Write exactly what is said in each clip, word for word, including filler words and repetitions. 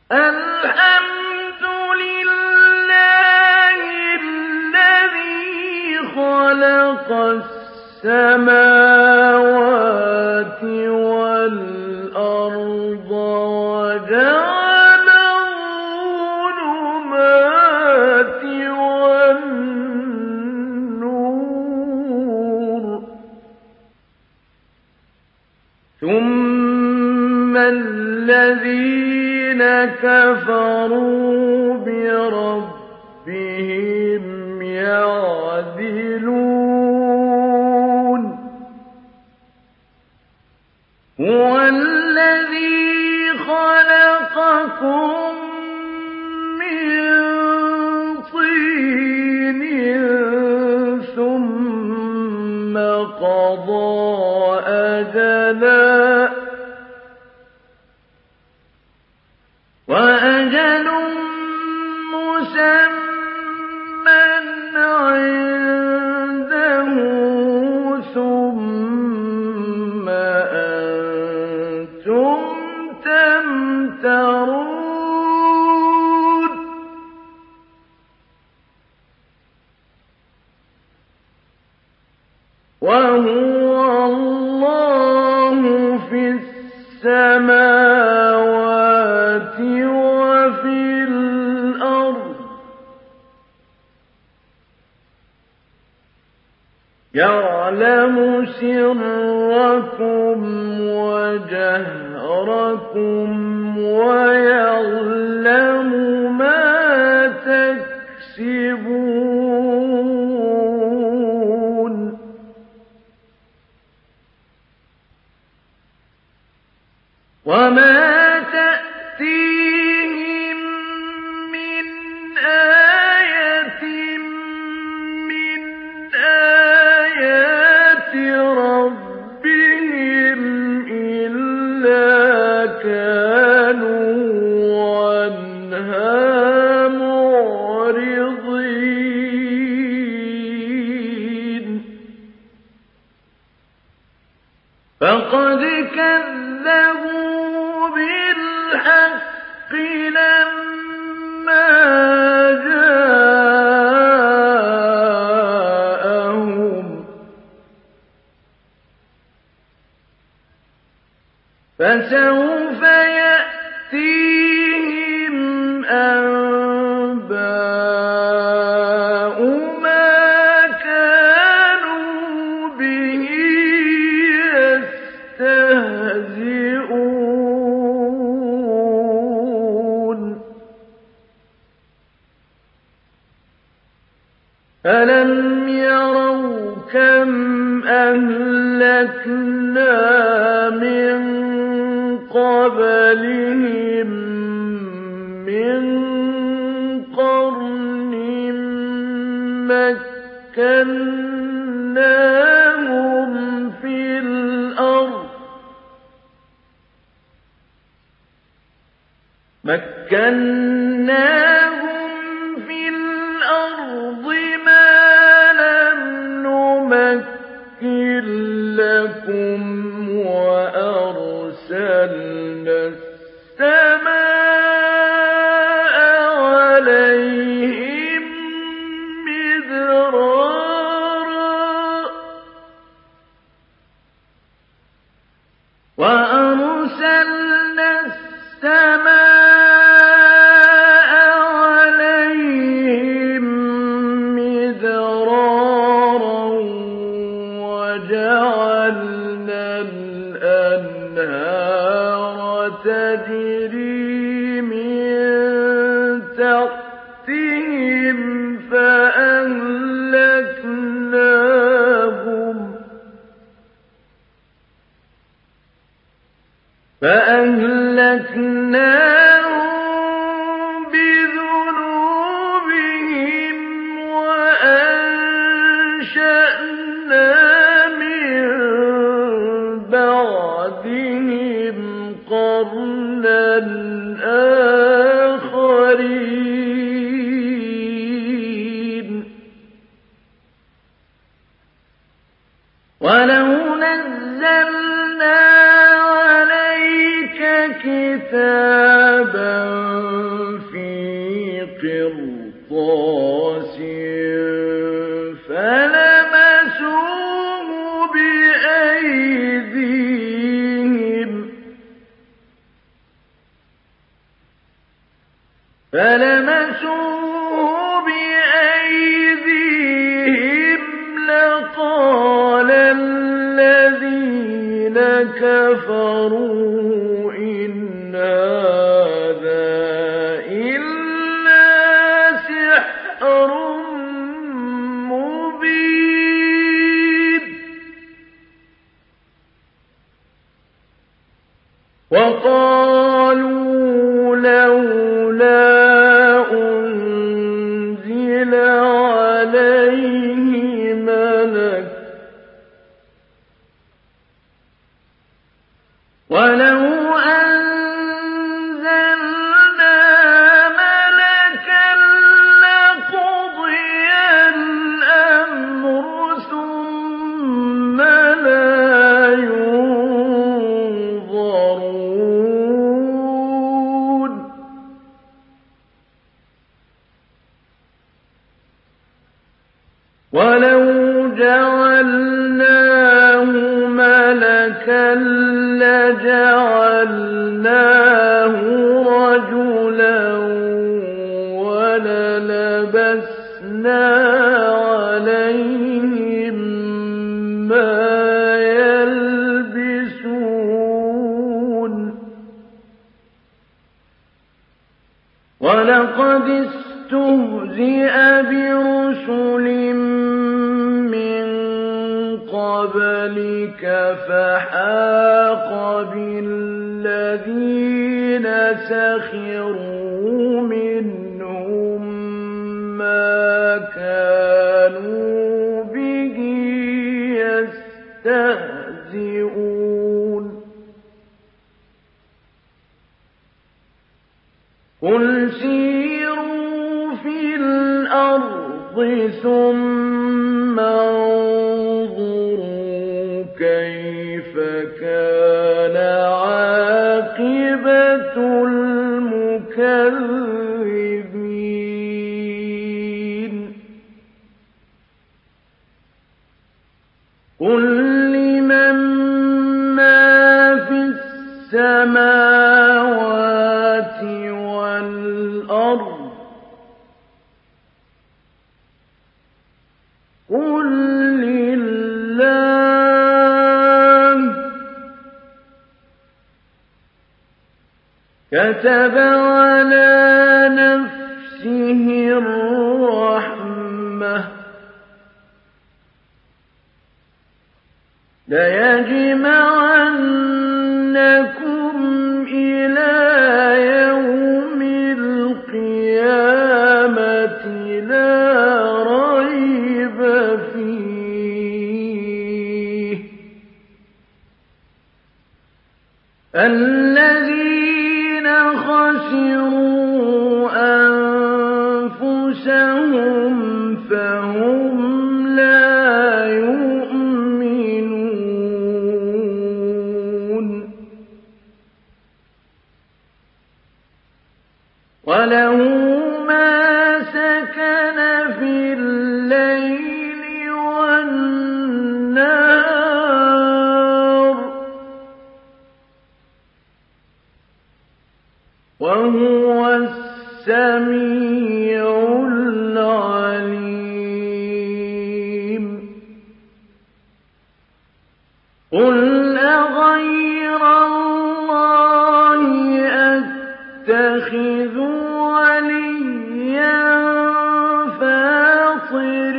الحمد لله الذي خلق السماوات والأرض وجعل الظلمات والنور ثم الذين كفروا بربهم يعدلون هو الذي خلقكم من طين ثم قضى أجلا وأجل مسمى عنده ثم أنتم تمترون وهو الله في السماوات وفي الأرض يعلم سركم وجهركم ويعلم ما تكسبون وما تأتيهم من آية من آيات ربهم إلا كانوا عنها معرضين فقد كذبوا بالحق لما جاءهم فسوف يأتيهم أنباء ما كانوا به يستهزئون ألم يروا كم أهلكنا من قبلهم من قرن مكناهم في الأرض مكناهم في الأرض ما لم نمكن لكم وأرسلنا السماء عليهم مدرارا وأرسلنا السماء عليهم مدرارا وجعلنا الأنهار تجري من تحتهم فأهلكناهم فأهلكناهم بذنوبهم وأنشأنا من بعدهم قرنا آخرين ولو نزلنا عليك كتابا كِتَابًا فِي قِرْطَاسٍ فَلَمَسُوهُ بِأَيْدِيهِمْ فَلَمَسُوهُ بِأَيْدِيهِمْ لَقَالَ الَّذِينَ كَفَرُوا إِنْ هَٰذَا إِلَّا سِحْرٌ مُّبِينٌ وَقَالُوا لَوْلَا أُنزِلَ عَلَيْهِ مَلَكٌ وَلَوْ أَنزَلْنَا مَلَكًا لَّقُضِيَ الْأَمْرُ ثُمَّ لَا يُنظَرُونَ وَلَوْ جَعَلْنَاهُ مَلَكًا لَّجَعَلْنَاهُ رَجُلًا وَلَلَبَسْنَا عَلَيْهِم مَّا يَلْبِسُونَ وَلَقَدِ اسْتُهْزِئَ بِرُسُلٍ مِّن قَبْلِكَ فَحَاقَ بِالَّذِينَ سَخِرُوا مِنْهُم مَّا كَانُوا بِهِ يَسْتَهْزِئُونَ قُلْ سِيرُوا فِي الْأَرْضِ ثُمَّ انظُرُوا كَيْفَ كَانَ عَاقِبَةُ الْمُكَذِّبِينَ قُل لِّمَن مَّا فِي السَّمَاوَاتِ وَالْأَرْضِ قُل لِّلَّهِ كَتَبَ عَلَىٰ نَفْسِهِ الرَّحْمَةَ لَيَجْمَعَنَّكُمْ إِلَىٰ يَوْمِ الْقِيَامَةِ لَا رَيْبَ فِيهِ الَّذِينَ خَسِرُوا أَنفُسَهُمْ فَهُمْ لَا يُؤْمِنُونَ وَلَهُ مَا سَكَنَ فِي اللَّيْلِ وَالنَّهَارِ وَهُوَ السَّمِيعُ الْعَلِيمُ قُلْ أَغَيْرَ اللَّهِ أَتَّخِذُ وَلِيًّا فَاطِرِ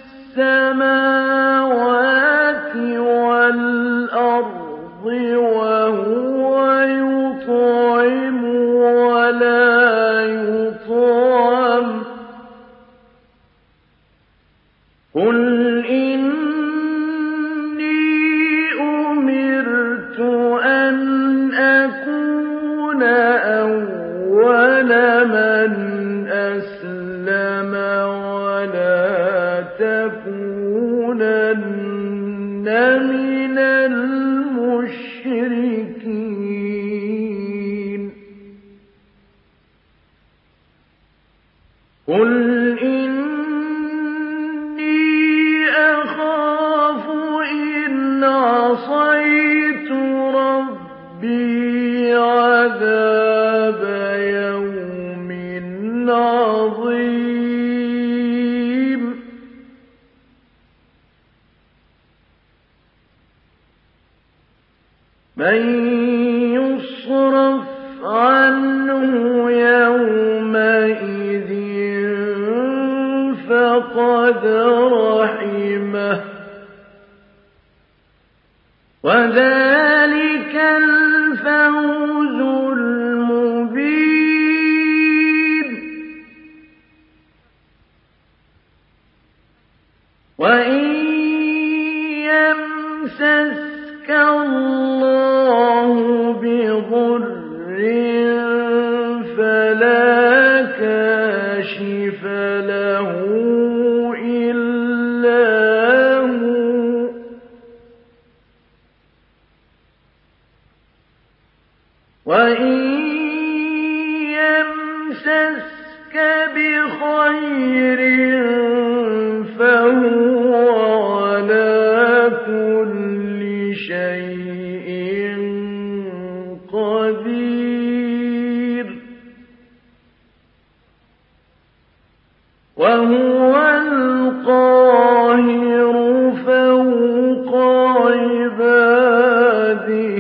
السَّمَاوَاتِ وَالْأَرْضِ وَهُوَ يُطْعِمُ وَلَا يُطْعَمُ قُلْ إِنِّي أُمِرْتُ أَنْ أَكُونَ أَوَّلَ مَنْ أَسْلَمَ وَلَا تَكُونَنَّ مِنَ الْمُشْرِكِينَ قُلْ إِنِّي أَخَافُ إِنْ عَصَيْتُ رَبِّي عَذَابَ يَوْمٍ عَظِيمٍ مَنْ يُصْرَفْ عَنْهُ يَوْمَئِذٍ فَقَدْ رَحِمَهُ وَذَلِكَ الْفَوْزُ الْمُبِينُ وَإِنْ يَمْسَسْكَ اللَّهُ بِضُرٍّ فَلَا كَاشِفَ لَهُ إِلَّا هُوَ وَإِنْ يَمْسَسْكَ بِخَيْرٍ فَهُوَ عَلَى كُلِّ شَيْءٍ قَدِيرٌ وَهُوَ الْقَاهِرُ فَوْقَ عِبَادِهِ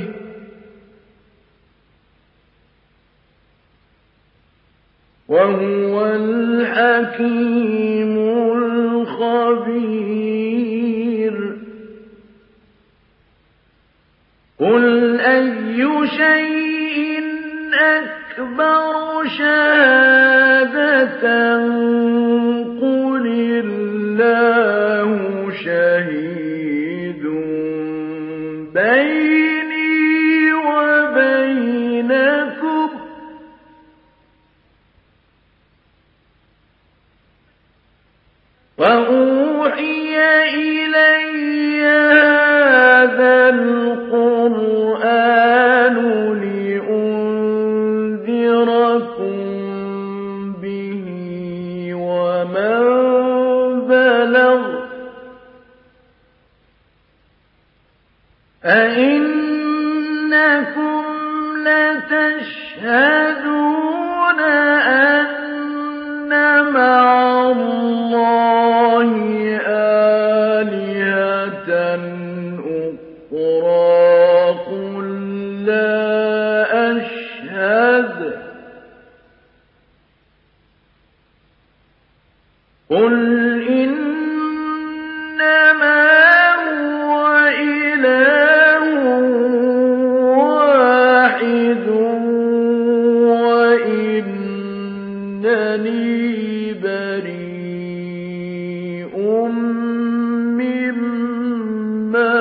وَهُوَ الْحَكِيمُ الْخَبِيرُ قُلْ أَيُّ شَيْءٍ أَكْبَرُ شَهَادَةً قُلِ اللَّهُ شَهِيدٌ بَيْنِي وَبَيْنَكُمْ وَأُوحِيَ إِلَيَّ هَذَا الْقُرْآنُ لِأُنذِرَكُم بِهِ وَمَن بَلَغَ أَئِنَّكُمْ لَتَشْهَدُونَ أَنَّ مَعَ اللَّهِ آلِهَةً أُخْرَىٰ قُل لَّا أَشْهَدُ قُلْ إِنَّمَا هُوَ إِلَٰهٌ وَاحِدٌ وَإِنَّنِي بَرِيءٌ مِّمَّا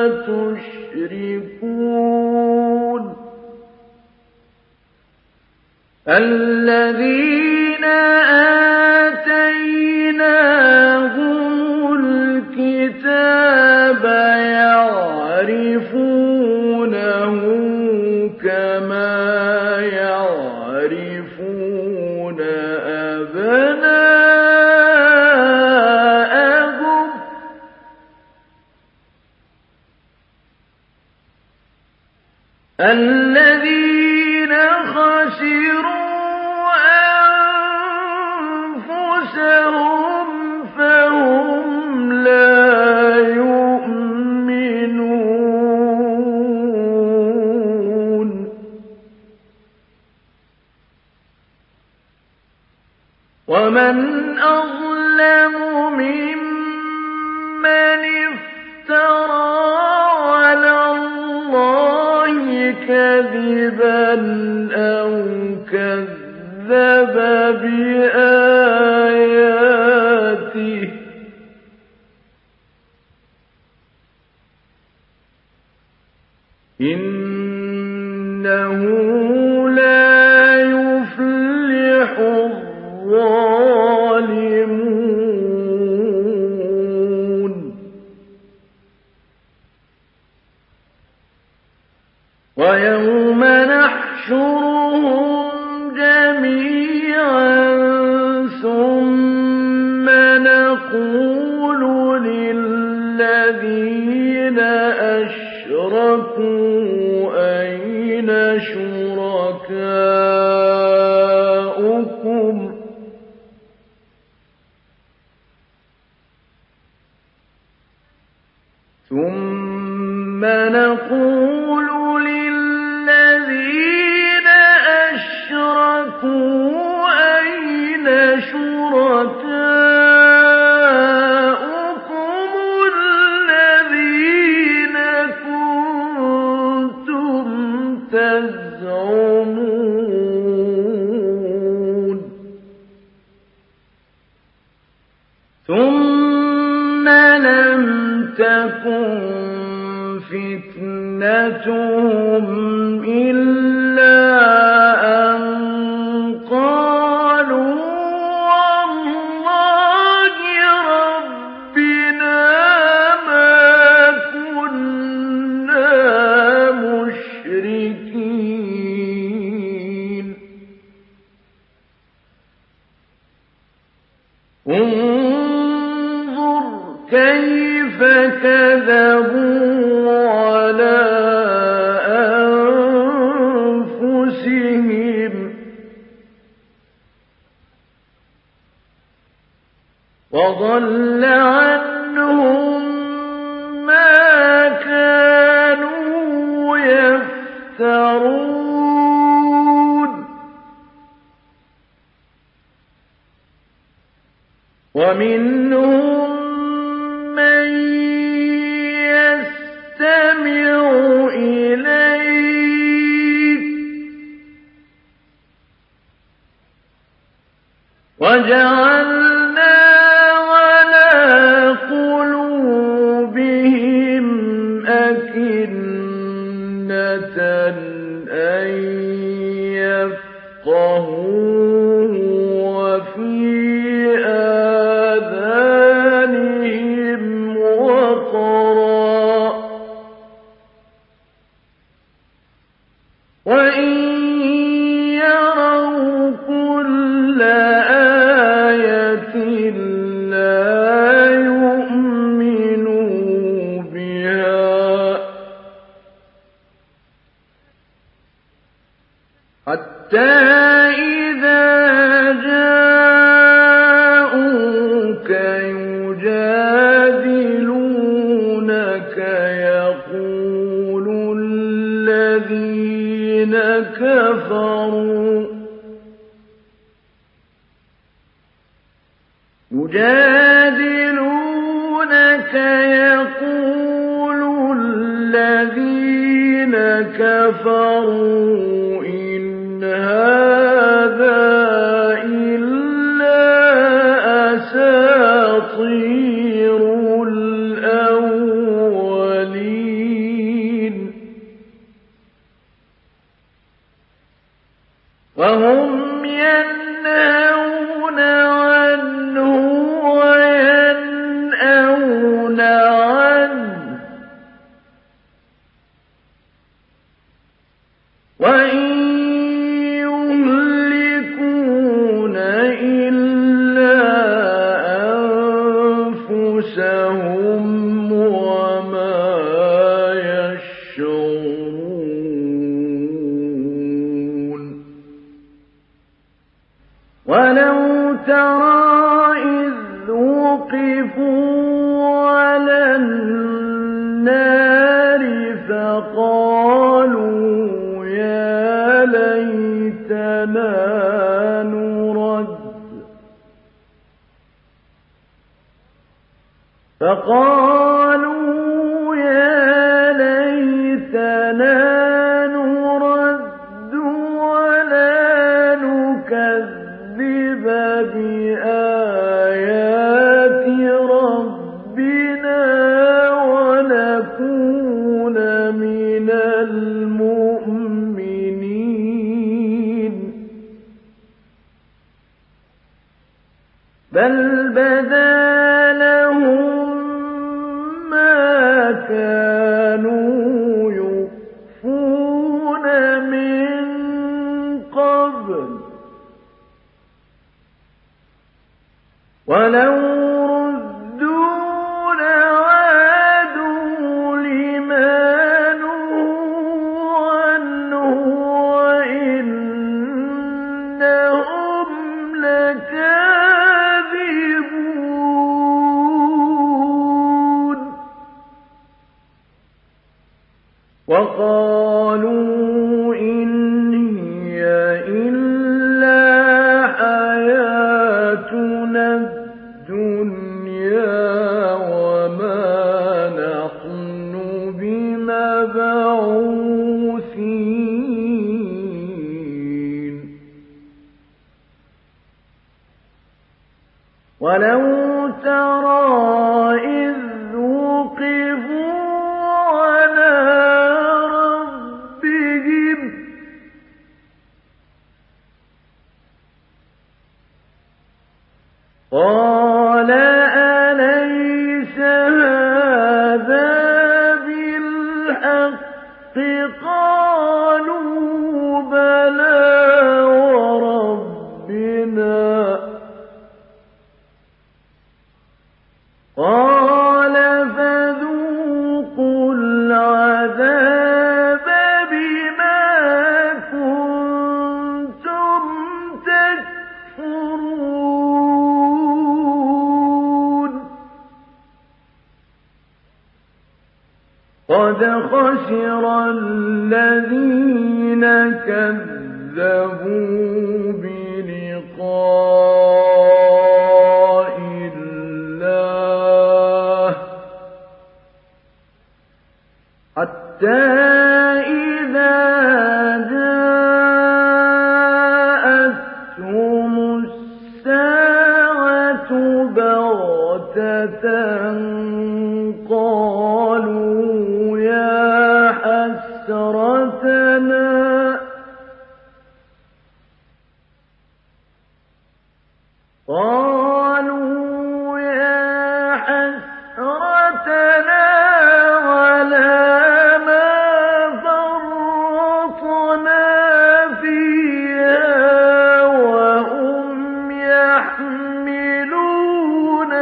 تُشْرِكُونَ الَّذِينَ آتَيْنَاهُمُ الْكِتَابَ يَعْرِفُونَهُ كَمَا يَعْرِفُونَ أَبْنَاءَهُمْ الَّذِينَ خَسِرُوا أَنفُسَهُمْ فَهُمْ لَا يُؤْمِنُونَ وَمَنْ أَظْلَمُ مِمَّنِ افْتَرَىٰ عَلَى اللَّهِ كَذِبًا أَوْ كَذَّبَ بِآيَاتِهِ إِنَّهُ لَا يُفْلِحُ الظَّالِمُونَ وَيَوْمَ نَحْشُرُهُمْ جَمِيعًا ثُمَّ شركاؤكم ثم نقول للذين أشركوا أين شركاؤكم الذين كنتم تزعمون ثم لم تكن فتنتهم إلا أن قالوا والله ربنا ما كنا مشركين انظر كيف كذبوا على أنفسهم وضل عنهم ما كانوا يفترون ومنهم من يستمع إليك وجعلنا على قلوبهم أكنة أن يفقهوه وفي آذانهم وقرا وإن يروا كل آية لا يؤمنوا بها حتى إذا جاءوك يجادلونك يقول الذين كفروا يجادلونك يقول الذين كفروا إن هذا إلا أساطير الأولين وهم ينهون عنه وينأون عنه وإن يهلكون إلا أنفسهم وما يشعرون ولو ترى إذ وقفوا على النار فقالوا يا ليتنا نرد فقالوا يا ليتنا نرد ولا نكذب بآيات ربنا ونكون من المؤمنين بل بدا لهم ما كانوا يخفون من قبل ولو ردوا لعادوا لما نهوا عنه وإنهم وَلَوْ تَرَىٰ إِذْ وُقِفُوا عَلَىٰ رَبِّهِمْ قَالَ أَلَيْسَ هَٰذَا بِالْحَقِّ قَالُوا بَلَىٰ وَرَبِّنَا قَالَ فَذُوقُوا الْعَذَابَ بِمَا كُنتُمْ تَكْفُرُونَ قَدْ خَسِرَ الَّذِينَ كَذَّبُوا بِلِقَاءِ اللَّهِ حَتَّى إِذَا جَاءَتْهُمُ السَّاعَةُ بَغْتَةً قَالُوا يَا حَسْرَتَنَا قالوا يا حسرتنا على ما فرطنا فيها وهم يحملون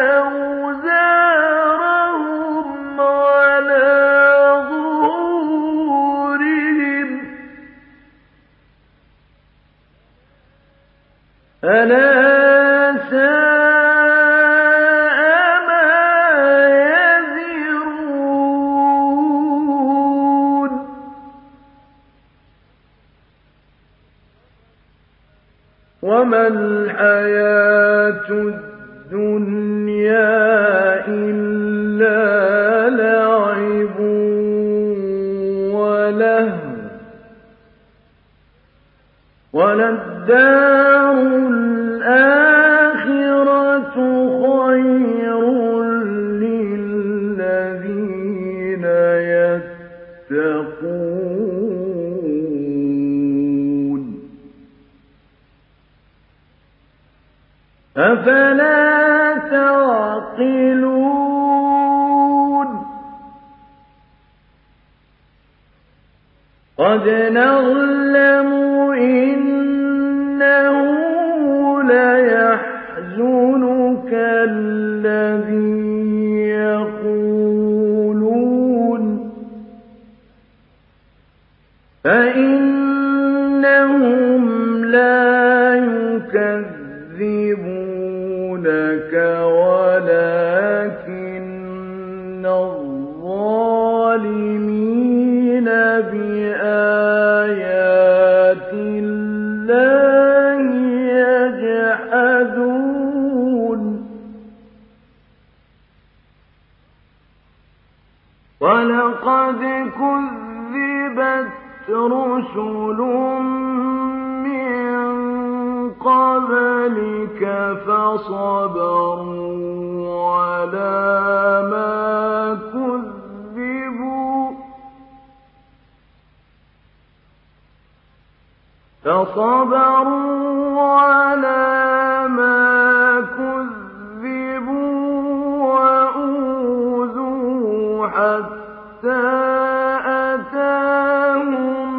أوزارهم على ظهورهم ألا ساء ما يزرون وما الحياة الدنيا إلا لعب ولهو وللدار الآخرة خير للذين يتقون أفلا تعقلون قد نعلم إنه ليحزنك الذي يقولون فإنهم لا يكذبونك ولكن الظالمين بآيات الله يجحدون ولقد كذبت رسل من قبلك فصبروا على ما كذبوا فصبروا على ما كذبوا وأوذوا حتى أتاهم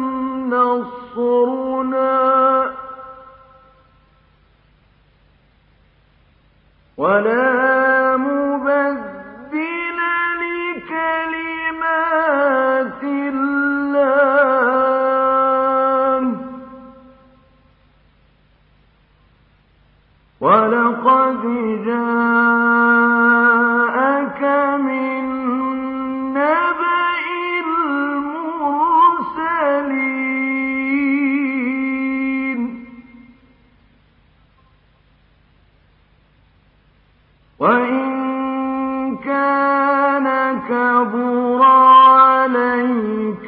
نصرنا ولا مبدل لكلمات الله ولقد جاءك من نبأ المرسلين وإن كان كبر عليك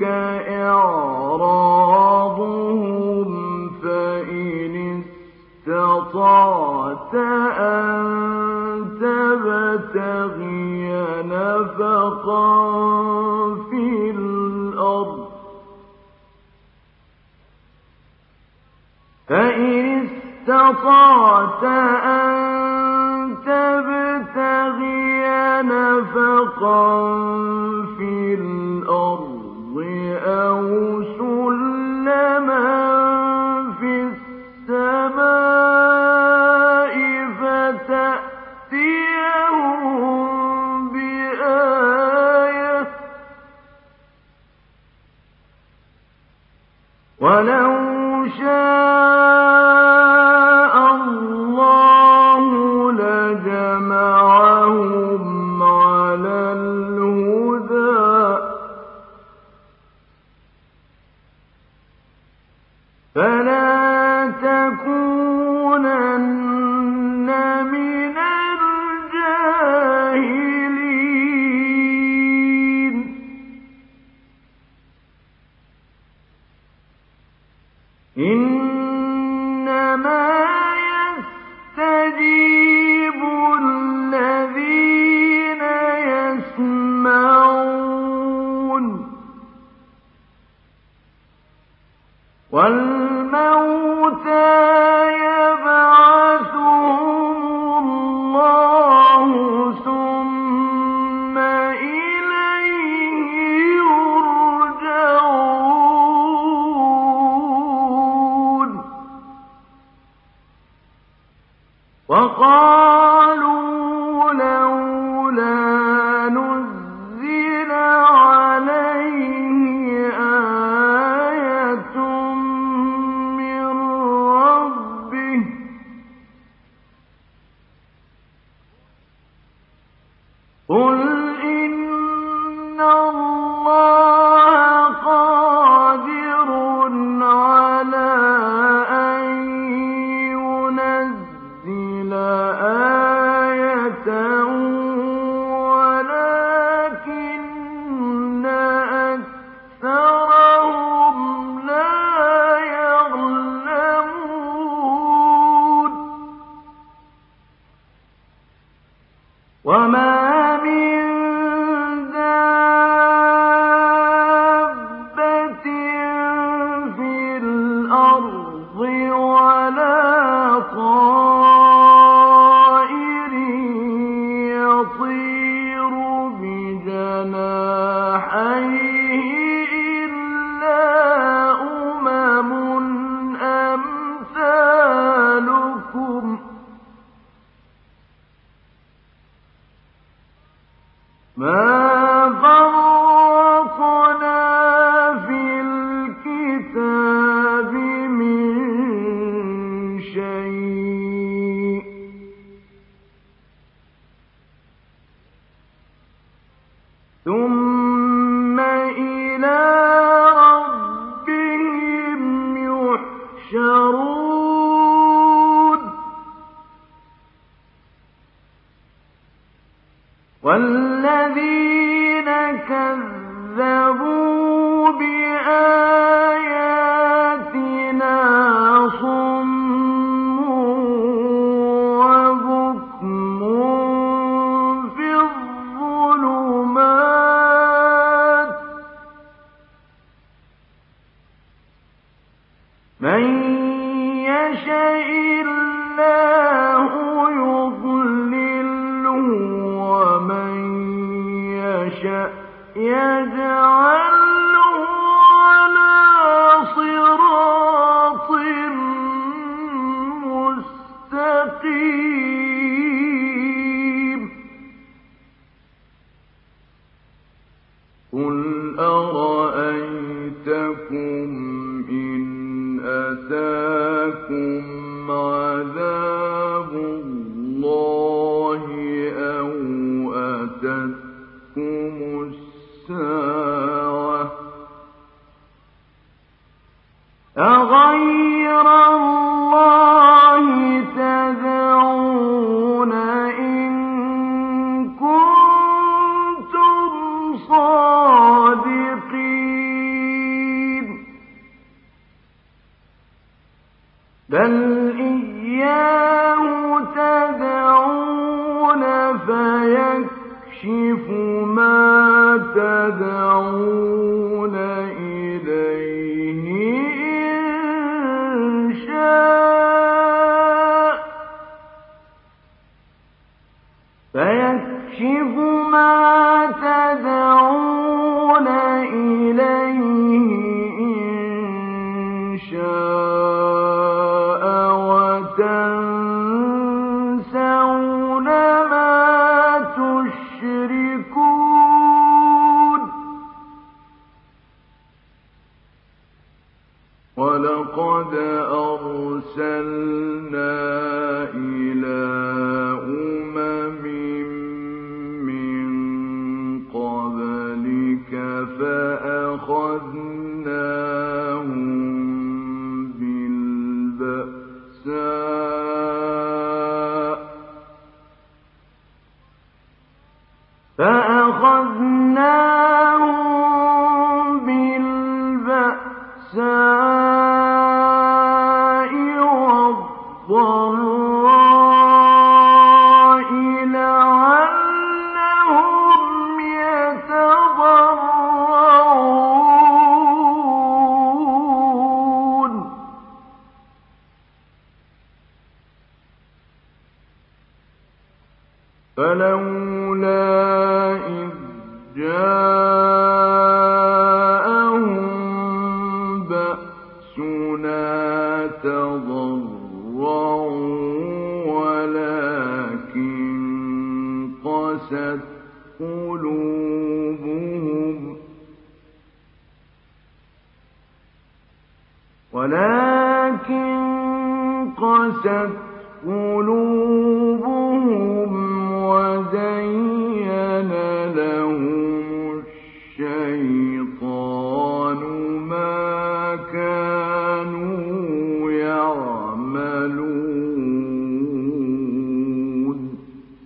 إعراضهم فإن استطعت أن تبتغي نفقا في الأرض فإن استطعت أن تبتغي نفقا في الأرض أو سلما في السماء فتأتيهم بآية ولو شاء الله لجمعهم على الهدى فلا تكونن من الجاهلين إنما يستجيب الذين يسمعون والموتى يبعثهم الله ثم إليه يرجعون وقالوا لولا نزل عليه آية من ربه قل إن الله قادر على أن ينزل آية ولكن أكثرهم لا يعلمون وما من دابة في الأرض ولا طائر يطير بجناحيه إلا أمم أمثالكم ما فرطنا في الكتاب من شيء ثم إلى ربهم يحشرون والذين كذبوا بآياتنا صم وبكم في الظلمات من يشاء الله يضلله ومن يشاء يجعله على صراط مستقيم قل أرأيتكم إن أتاكم عذاب الله أو أتتكم الساعة أغير الله تدعون إن كنتم صادقين بل إياه تدعون فيكشف ما تدعون إليه إن شاء فيكشف ما تدعون إليه إن شاء وتنسون ما تشركون ولقد أرسلنا إلى أمم من قبلك فأخذناهم بالبأساء فأخذناهم بالبأساء والضراء لعلهم يتضرعون فلولا إذ جاءهم بأسنا تضرعوا ولكن قست قلوبهم ولكن قست قلوبهم وزين لهم الشيطان ما كانوا يعملون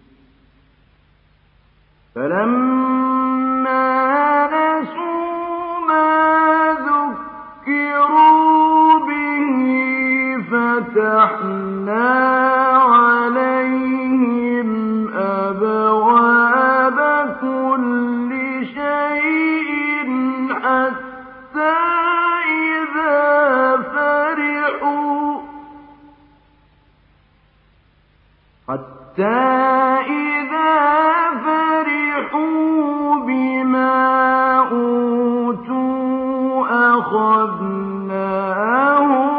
فلما نسوا ما ذكروا به فتحنا عليهم أبواب كل شيء حتى إذا فرحوا حتى إذا فرحوا بما أوتوا أخذناهم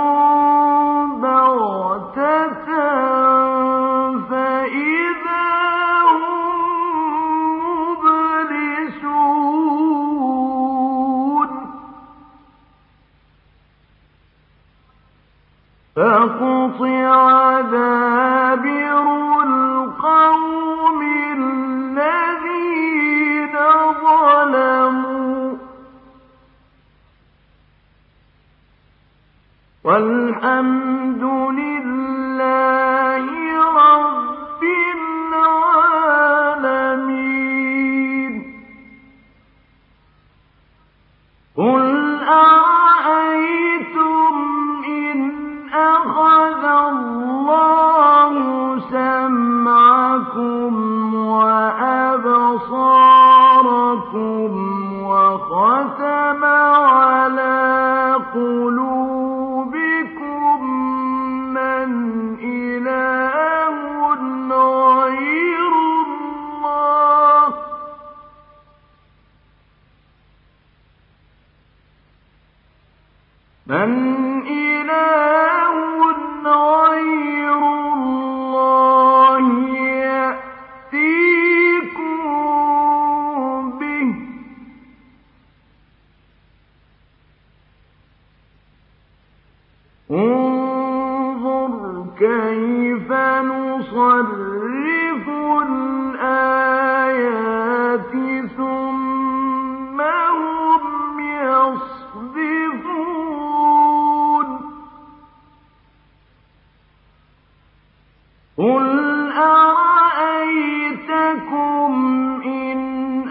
بغتة فإذا هم مبلسون فقطع دابر القوم الذين ظلموا والحمد لله رب العالمين قل أرأيتم إن أخذ الله سمعكم وأبصاركم وختم على قلوبكم من إله غير الله من إله غير الله يأتيكم به انظر كيف نصرف الآيات ثم هم يصدفون قل أرأيتكم إن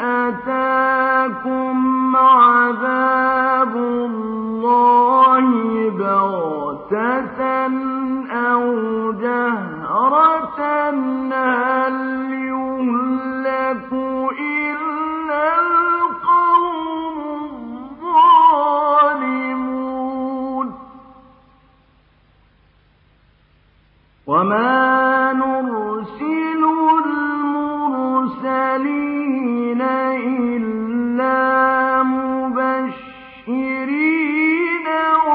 أتاكم عذاب الله بغتة أو جهرة هل يهلك وما نرسل المرسلين إلا مبشرين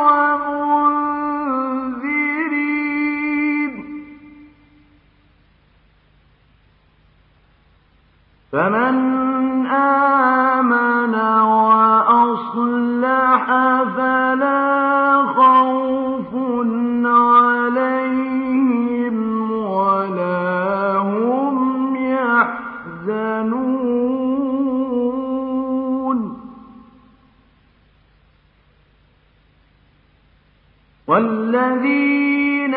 ومنذرين فمن آمن وأصلح فلا خوف عليهم ولا هم يحزنون والذين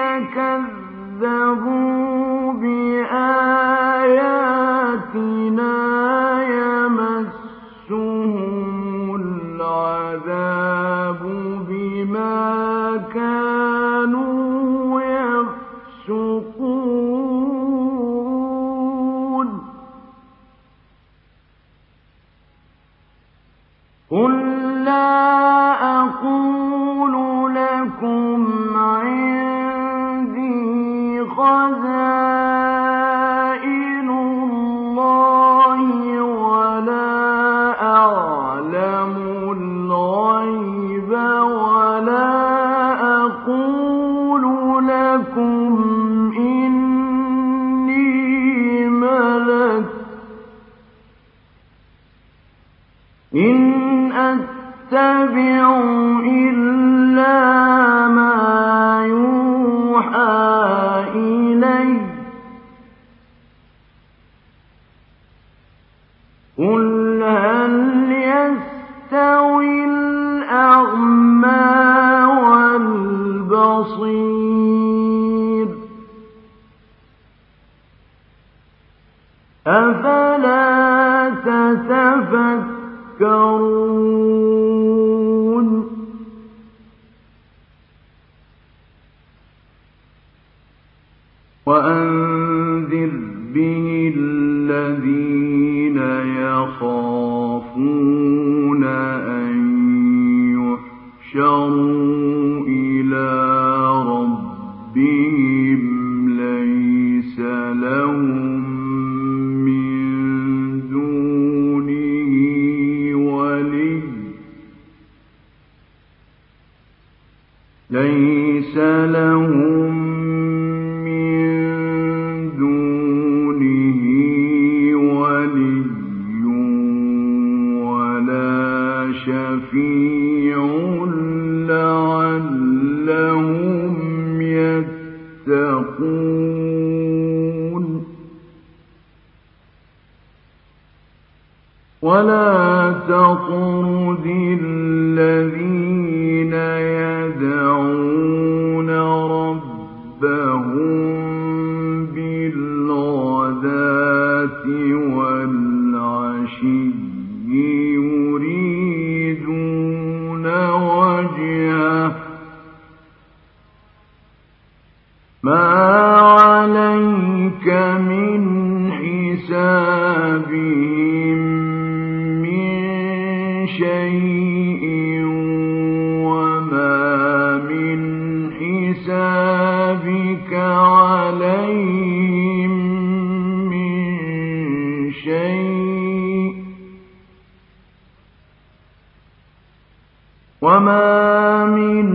كذبوا بآياتنا يمسهم العذاب بما كانوا يفسقون قل لا أقول لكم عندي خزائن الله ولا أعلم الغيب ولا أقول لكم إني ملك إن أتبع إلا ما يوحى إلي قل هل يستوي الأعمى والبصير أفلا تتفكرون وأنذر به الذين يخافون أن يحشروا إلى ربهم ليس لهم من دونه ولي ليس لهم شفيع لعلهم يتقون ولا تطرد الذين يدعون ربهم بالغداة والعشي يريدون وجهه ما عليك من حسابهم من شيء وما من حسابك عليهم من شيء وما من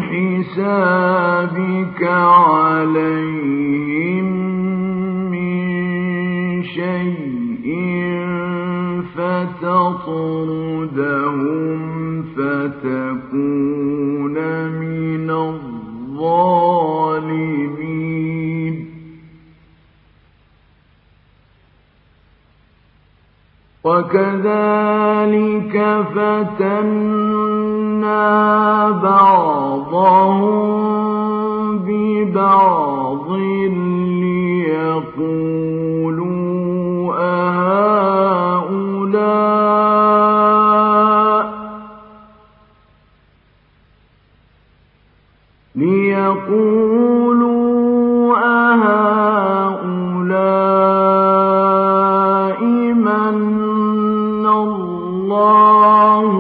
حسابك عليهم من شيء فتطردهم فتكون من الظالمين وكذلك فتنا بعضهم ببعض ليقولوا أهؤلاء ليقولوا أهؤلاء من الله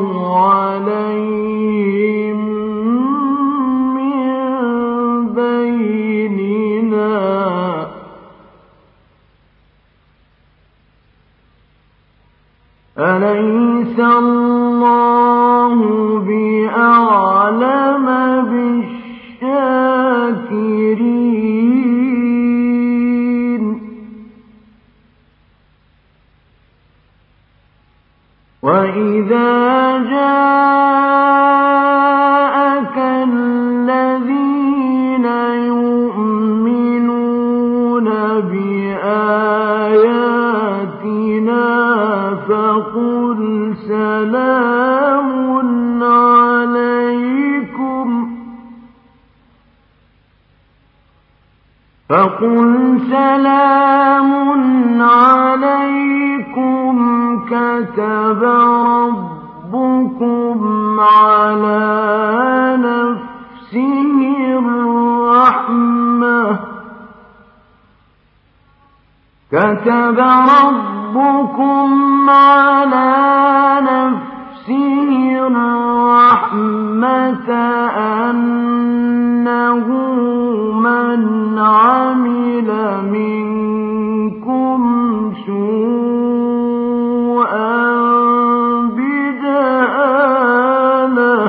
عليهم من بيننا أليس الله بأعلم بالشاكرين وإذا جاءك الذين يؤمنون بآياتنا فقل سلام عليكم فقل سلام عليكم كتب ربكم على نفسه الرحمة كتب ربكم على نفسه الرحمة أنه من عمل منكم سوءا بجهالة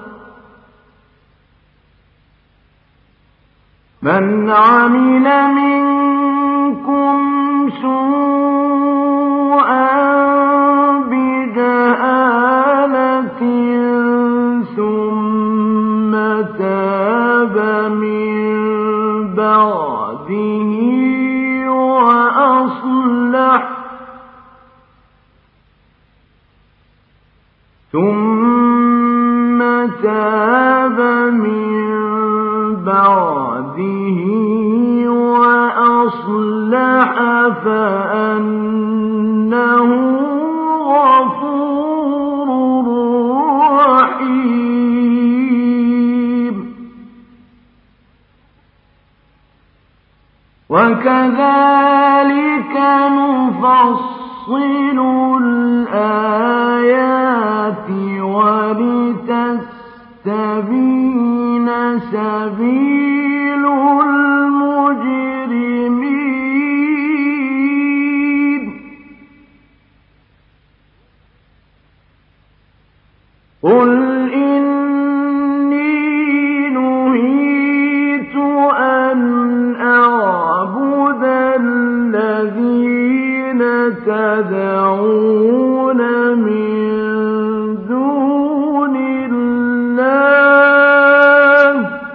من عمل منكم سوءا بجهالة ثم تاب من بعده وأصلح ثم تاب من بعده وأصلح فأنه غفور رحيم وكذلك نفصل الآيات ولتستبين سبيل المجرمين قل إني نهيت أن أعبد الذين تدعون من دون الله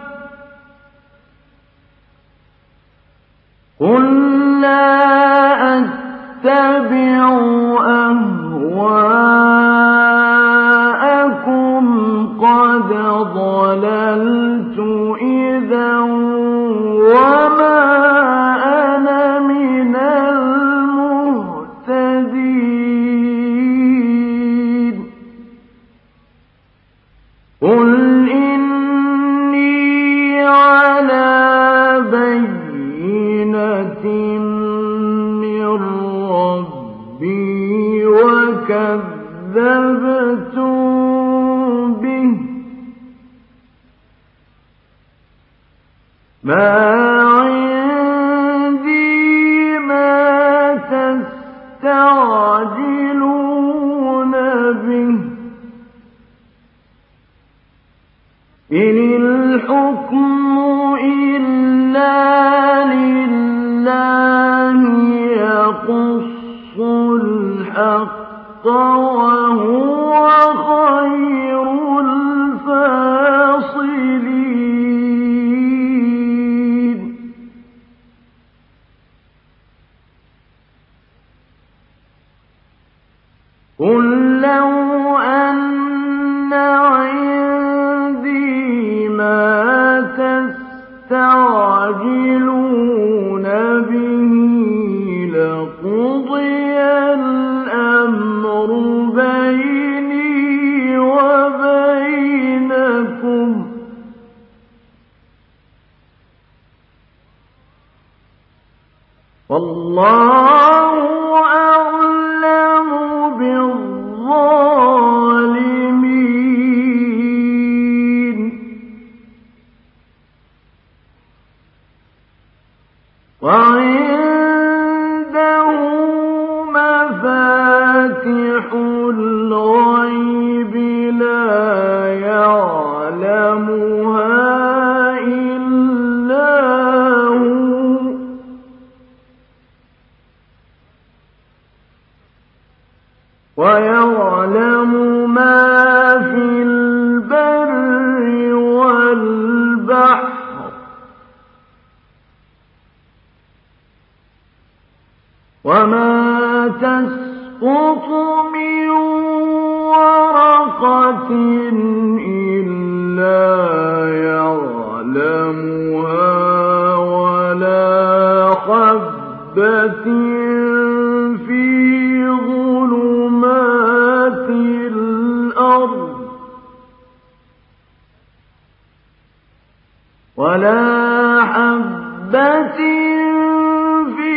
قل لا أتبع أهواءكم قد ضللت إذا وما أنا من المهتدين قل إني على بينة من ربي وكذبتم به ما عندي ما تستعجلون به إن الحكم إلا لله يقص الحق وهو خير الفاصلين قل لو أن عندي ما تستعجلون به لقضي الأمر بيني وبينكم والله أعلم بالظالمين وعنده مفاتيح ويعلم ما في البر والبحر وما تسقط من ورقة إلا يعلمها ولا حبة في ظلمات الأرض ولا حبة في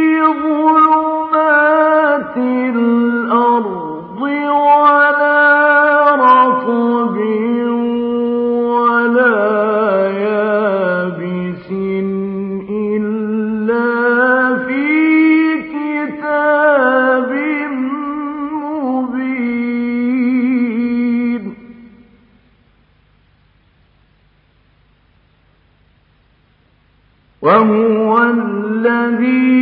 ظلمات الأرض ولا رطب ولا يابس إلا في كتاب مبين وهو الذي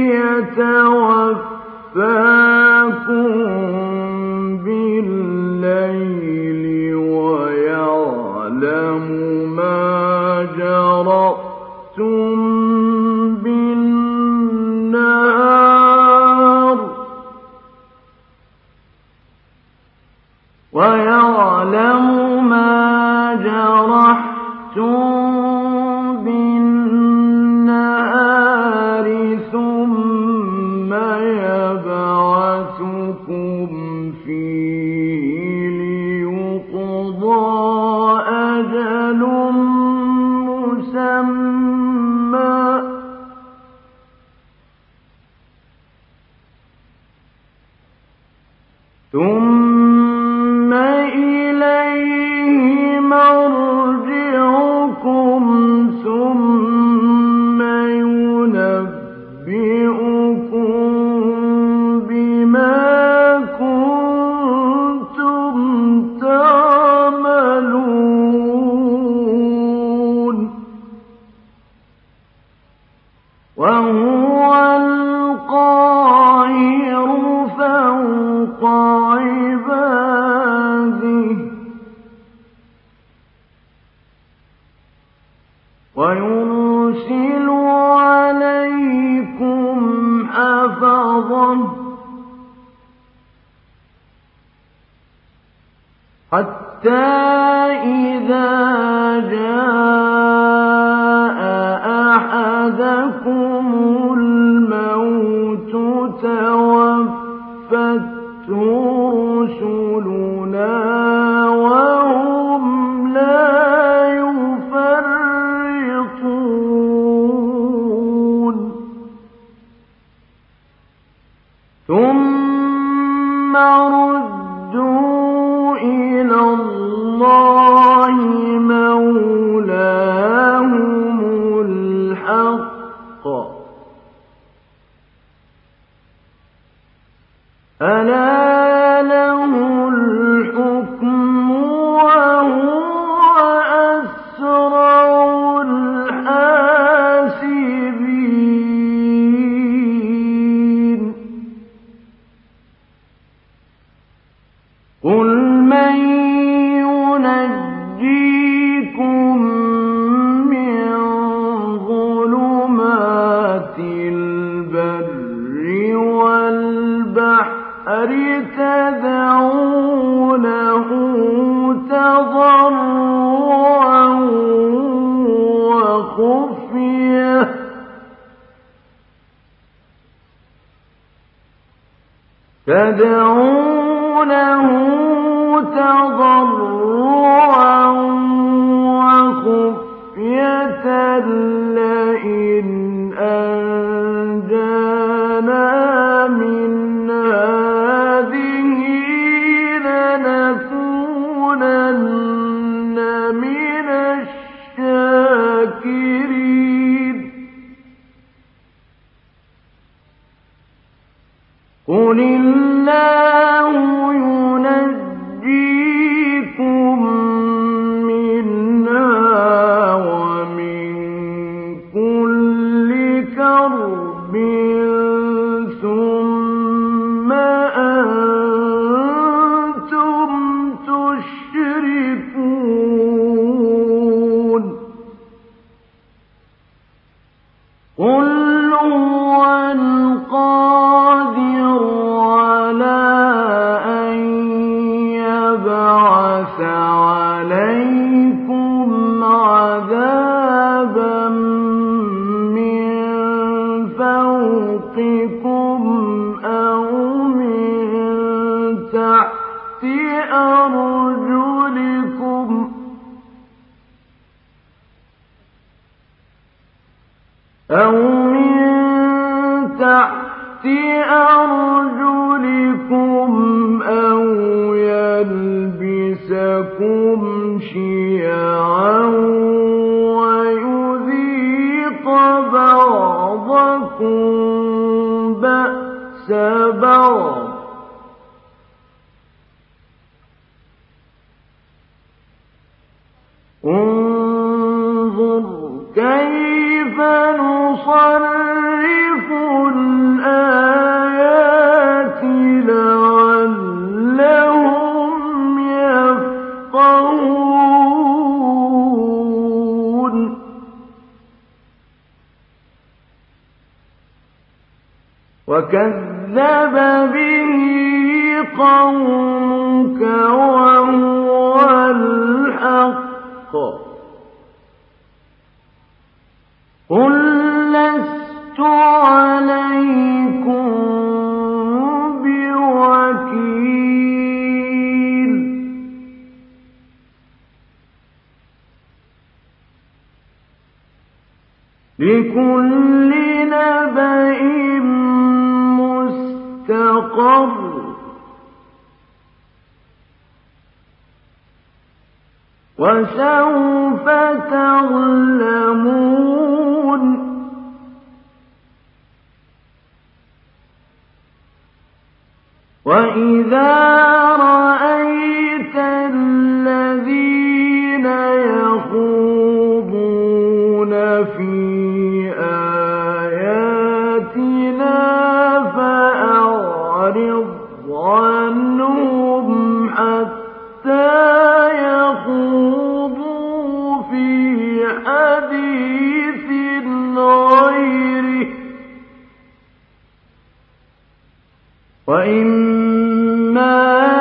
يتوفاكم بالليل ويعلم ما جرأتم بالنهار ويعلم ما جرحتم بالنهار ثم يبعثكم فيه ليقضى أجل مسمى ثم إليه مرجعكم ثم ينبئكم بما كنتم تعملون وهو القاهر فوق عباده ويرسل عليكم حفظا حتى إذا جاء أحدكم الموت توفته رسلنا وهم لا يفرطون ثم ردوا إلى الله مولاهم الحق ألا له الحكم وهو أسرع الحاسبين قل من ينجيكم من ظلمات البر والبحر تدعونه تضرعا وخفية تدعونه تضرعا وخفية لئن أنجانا من هذه لنكونن من الشاكرين قل الله ينجيكم منها ومن كل كرب ثم أنتم قل هو القادر على أن يبعث عليكم عذابا من فوقكم أو من تحت أرجلكم أو من تحت أرجلكم أو يلبسكم شيعا ويذيق بعضكم بأس بعض انظر كيف نصرف الآيات لعلهم يفقهون وكذب به قومك وهو الحق قل لست عليكم بوكيل لكل نبأ مستقر وسوف تعلمون وإذا رأيت الذين يخوضون في آياتنا فأعرض عنهم حتى يخوضوا في حديث غيره وإما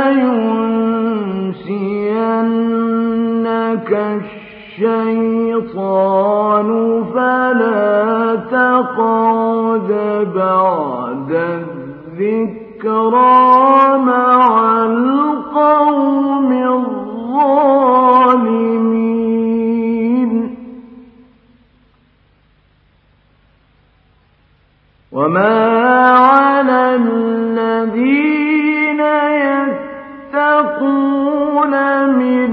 ينسينك الشيطان فلا تقعد بعد الذكرى مع القوم الظالمين وما على الذين يتقون من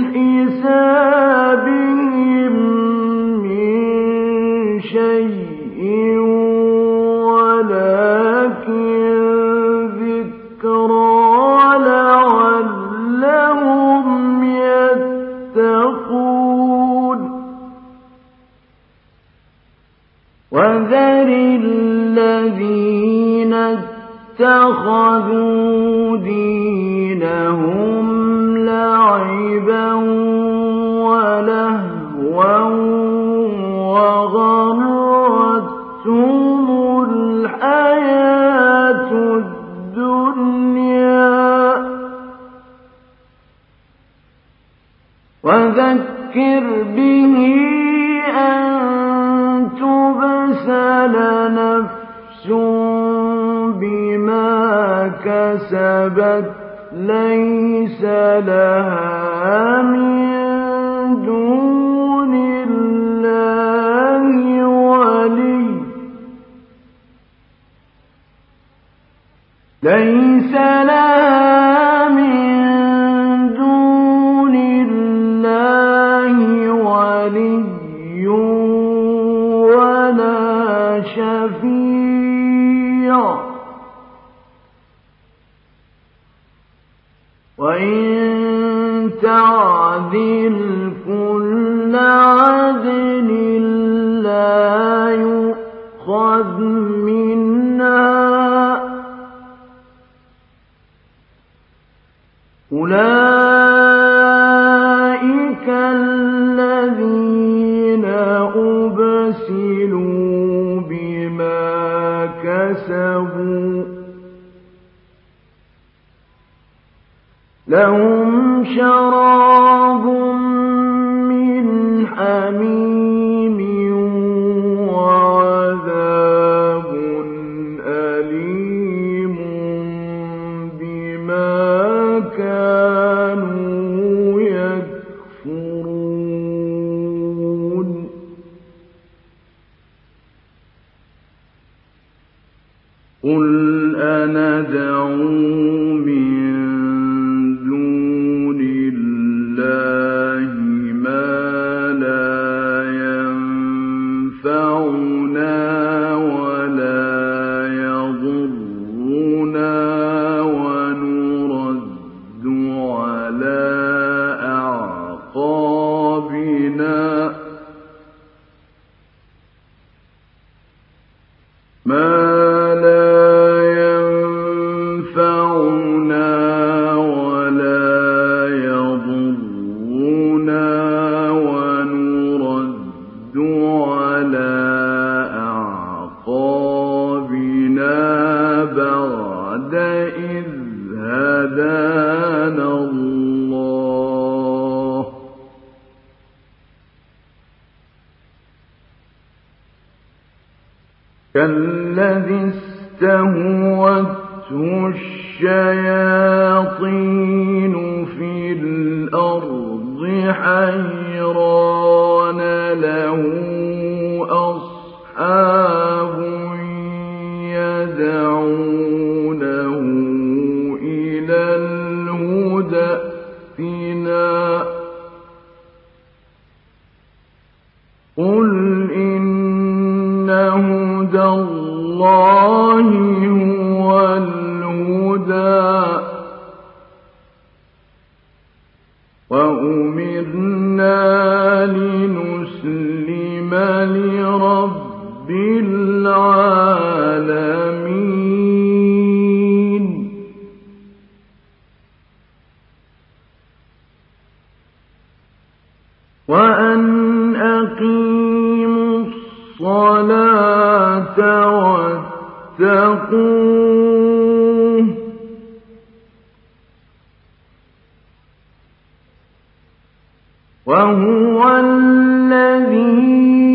حسابهم من شيء ولكن ذكرى لعلهم يتقون وذر الذين اتخذوا دينهم لعبا ولهوا وغرتهم الحياة الدنيا وذكر به أن تبسل نفس بما كسبت ليس لها من دون الله ولي ليس لها من دون الله ولي ولا شفيع وإن تعدل كل عدل لا يؤخذ منها أولئك الذين أبسلوا كسبوا لهم شراب من حميم وعذاب أليم بما كانوا يكفرون قل أندعو من دون الله ما لا ينفعنا ولا يضرنا ونرد على أعقابنا ما كالذي استهوته الشياطين في الأرض حيران له أصحاب يدعونه إلى الهدى ائتنا قل إن هدى الله هو الهدى وأمرنا لنسلم لرب العالمين وأن أقيموا الصلاة واتقوه وهو الذي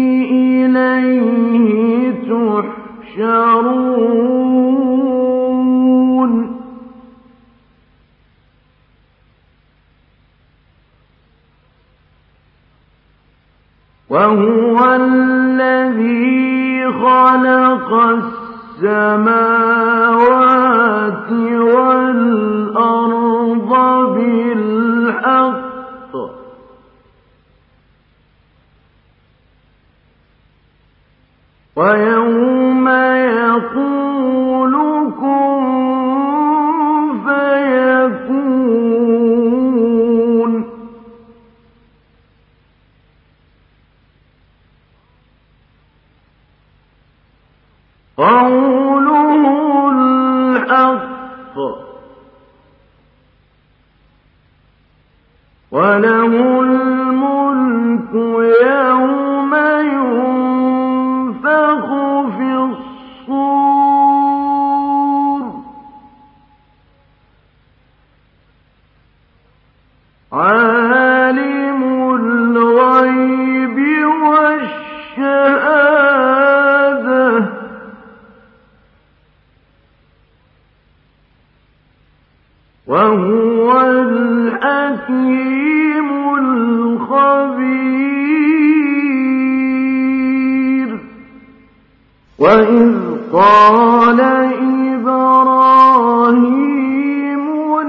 إليه تحشرون وهو الذي خلق السماوات والأرض بالحق ويوم يقول كن فيكون قوله الحق وله الملك يوم ينفخ في الصور عالم الغيب والشهادة وهو الحكيم الخبير وإذ قال إبراهيم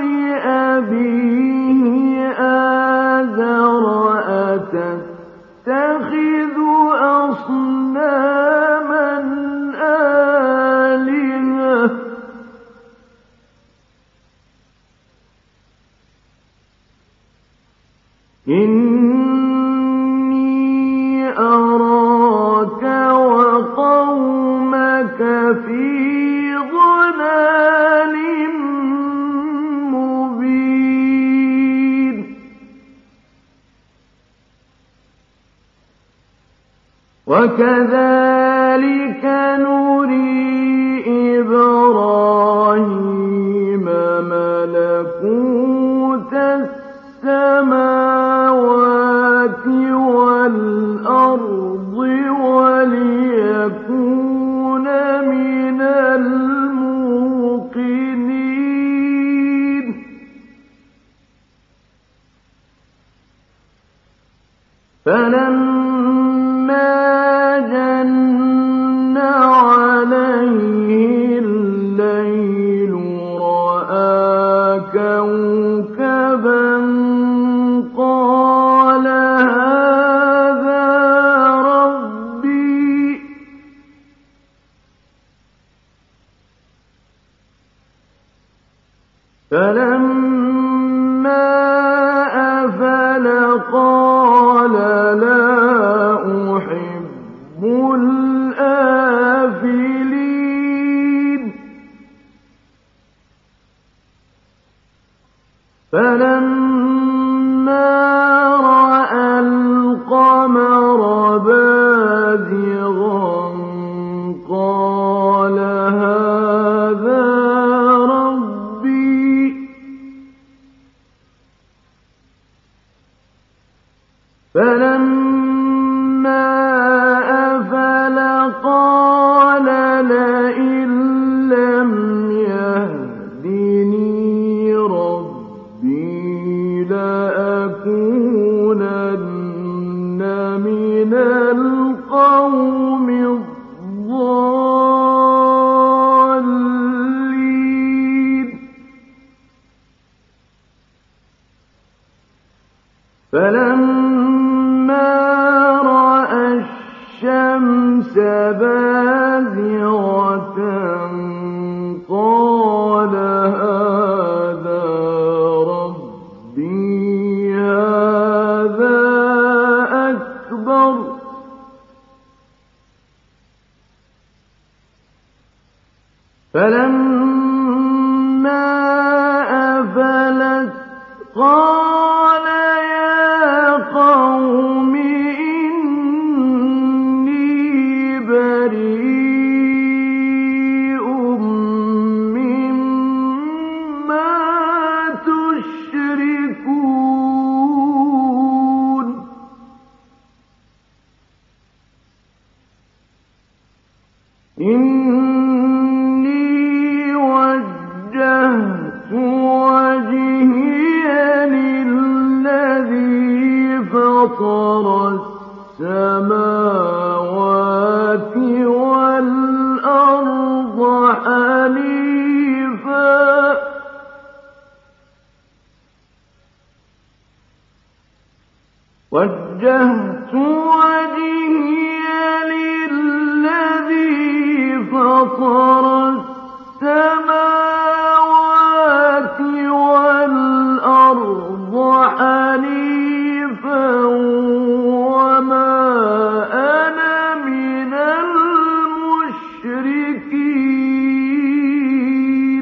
لأبيه آزر أتتخذ أصناما آلهة إني أراك وقومك في ضلال مبين وكذلك كَذَٰلِكَ نُرِي إِبْرَاهِيمَ مَلَكُوتَ السَّمَاوَاتِ وَالْأَرْضِ وَلِيَكُونَ مِنَ الْمُوقِنِينَ فَلَمَّا جَنَّ عَلَيْهِ اللَّيْلُ رَأَىٰ كَوْكَبًا قَالَ هَٰذَا رَبِّي ۖ فَلَمَّا أَفَلَ قَالَ لَا أُحِبُّ الْآفِلِينَ فَلَمَّا رَأَى الْقَمَرَ بَازِغًا قَالَ هَٰذَا رَبِّي ۖ فَلَمَّا أَفَلَ قَالَ لَئِن لَّمْ يَهْدِنِي رَبِّي لَأَكُونَنَّ مِنَ الْقَوْمِ الضَّالِّينَ فَلَمَّا رَأَى الشَّمْسَ بَازِغَةً قَالَ هَٰذَا رَبِّي هَٰذَا أَكْبَرُ ۖ فَلَمَّا أَفَلَتْ قَالَ يَا قَوْمِ إِنِّي بَرِيءٌ مِّمَّا تُشْرِكُونَ إِنِّي وَجَّهْتُ وَجْهِيَ لِلَّذِي فَطَرَ السَّمَاوَاتِ وَالْأَرْضَ حَنِيفًا ۖ وَجَّهْتُ وَجْهِيَ لِلَّذِي فَطَرَ السَّمَاوَاتِ وَالْأَرْضَ حَنِيفًا وَمَا أَنَا مِنَ الْمُشْرِكِينَ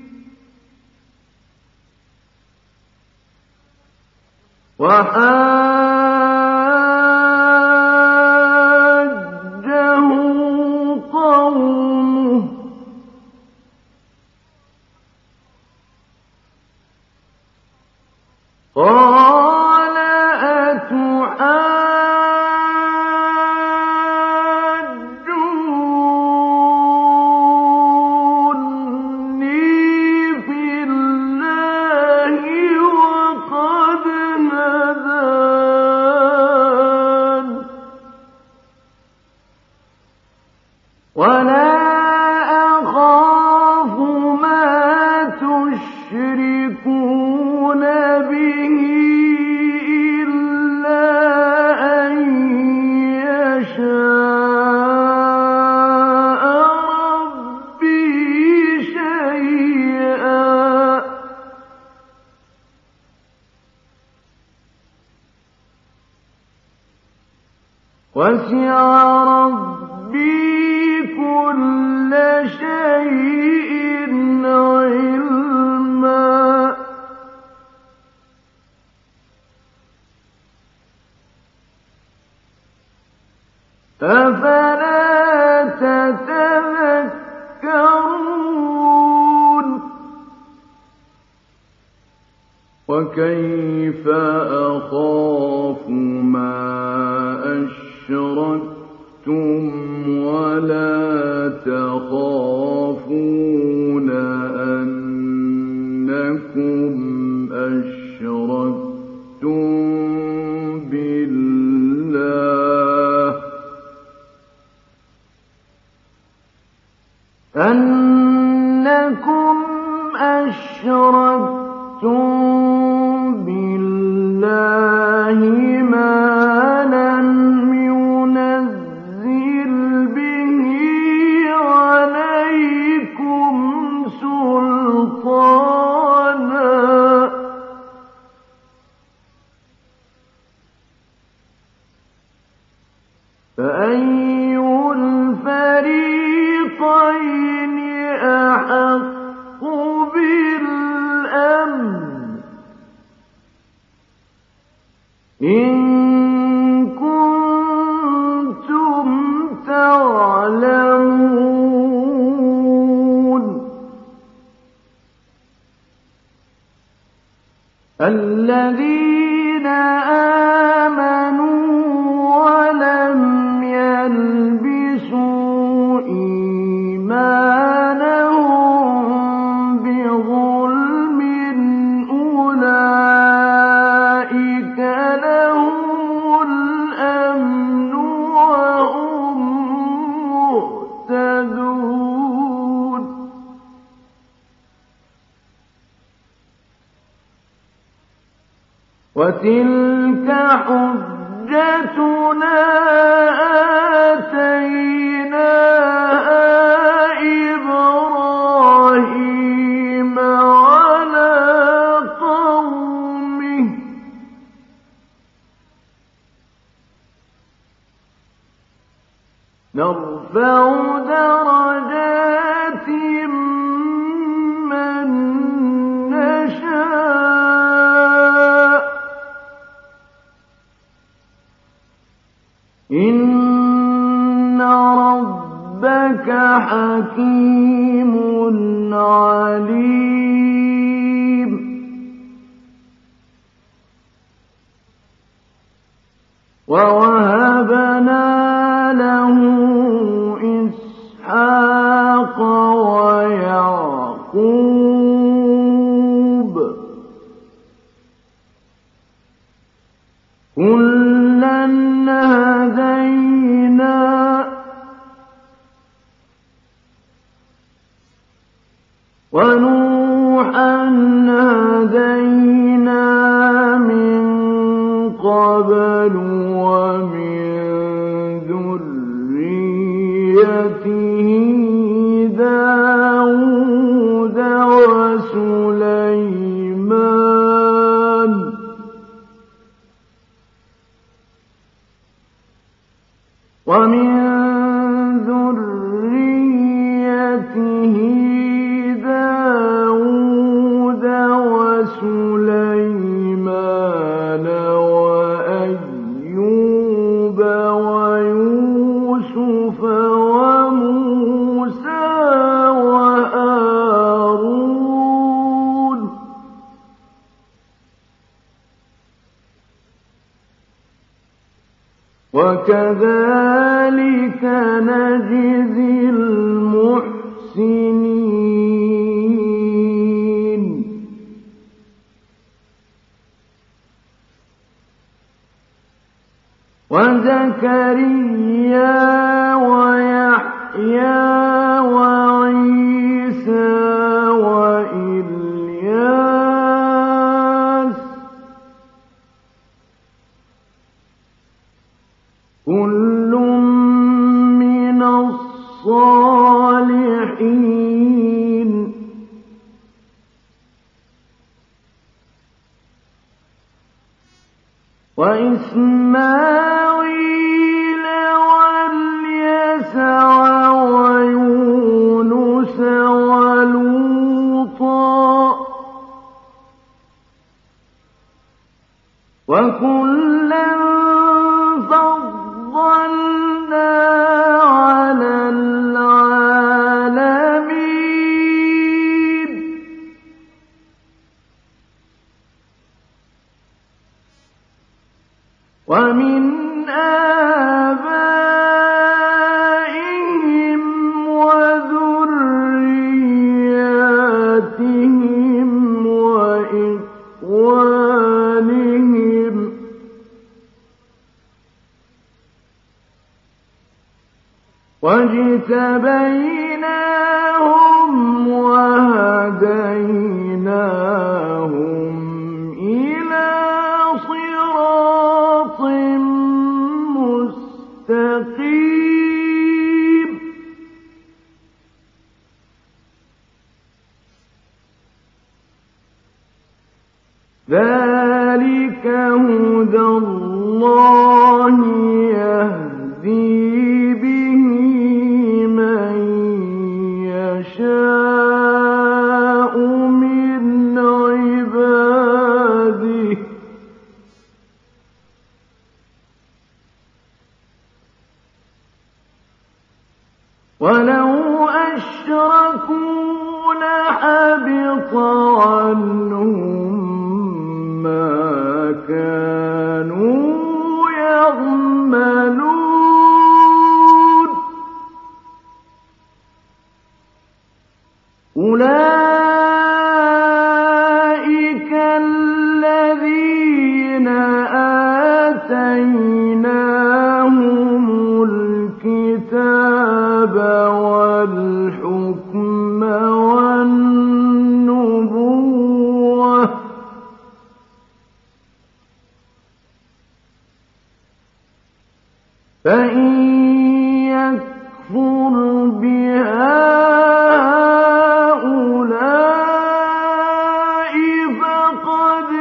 وَحَاجَّهُ قَوْمُهُ قَالَ أَتُحَاجُّونِّي فِي اللَّهِ وَقَدْ هَدَانِ ۖ وَلَا أَخَافُ مَا تُشْرِكُونَ بِهِ إِلَّا أَن يَشَاءَ رَبِّي شَيْئًا ۗ وَسِعَ رَبِّي كُلَّ شَيْءٍ عِلْمًا ۗ أَفَلَا وكيف أخاف ما أشركتم ولا تخافون أنكم أشركتم بالله أنكم أشركتم بالله ما لم ينزل به عليكم سلطانا فأي الفريقين أحق بالأمن إن كنتم تعلمون الذين آمنوا ولم يلبسوا إيمانهم بظلم أولئك لهم الأمن وهم مهتدون وتلك حجتنا آتيناها إبراهيم على قومه نرفع درجات من نشاء إن ربك حكيم عليم ووهبنا له إسحاق ويعقوب كلا هدينا ونوحا هدينا من قبل ومن ذريته داود وسليمان ومن ذريته داود وسليمان وأيوب ويوسف وموسى وهارون وكذلك نجزي المحسنين وزكريا ويحيى وعيسى وإلياس كل من الصالحين وإسماعيل واليسع ويونس ولوطا وكلا فضلنا على العالمين واجتبيناهم وهديناهم إلى صراط مستقيم ذلك هدى الله يهدي به من يشاء من عباده ولو أشركوا لحبط عنهم ما كانوا يعملون أولئك الذين آتيناهم الكتاب والحكم والنبوة فإن يكفر بها هؤلاء فقد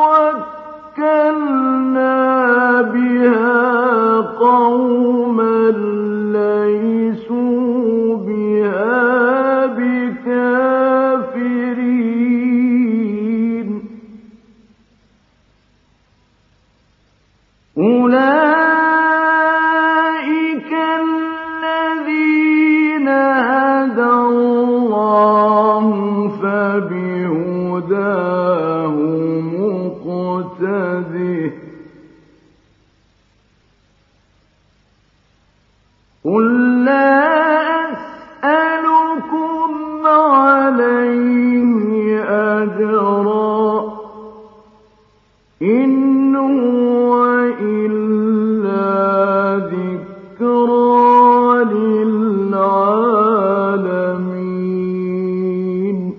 وكلنا بها قوما ليسوا بها بكافرين أولئك الذين هدى الله فبهداه مقتده قل لا أسألكم عليه أجرا إن هو إلا ذكرى للعالمين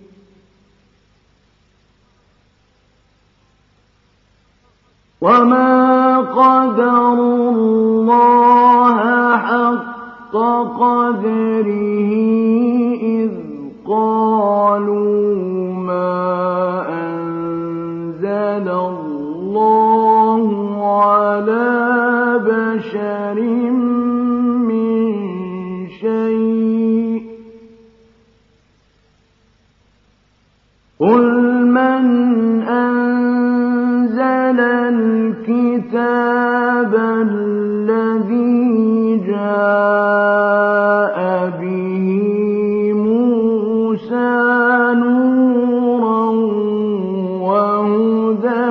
وما قدروا الله حق قدره إذ قالوا ما أنزل الله على بشر من شيء قل من أنزل الكتاب الذي جاء به موسى نورا وهدى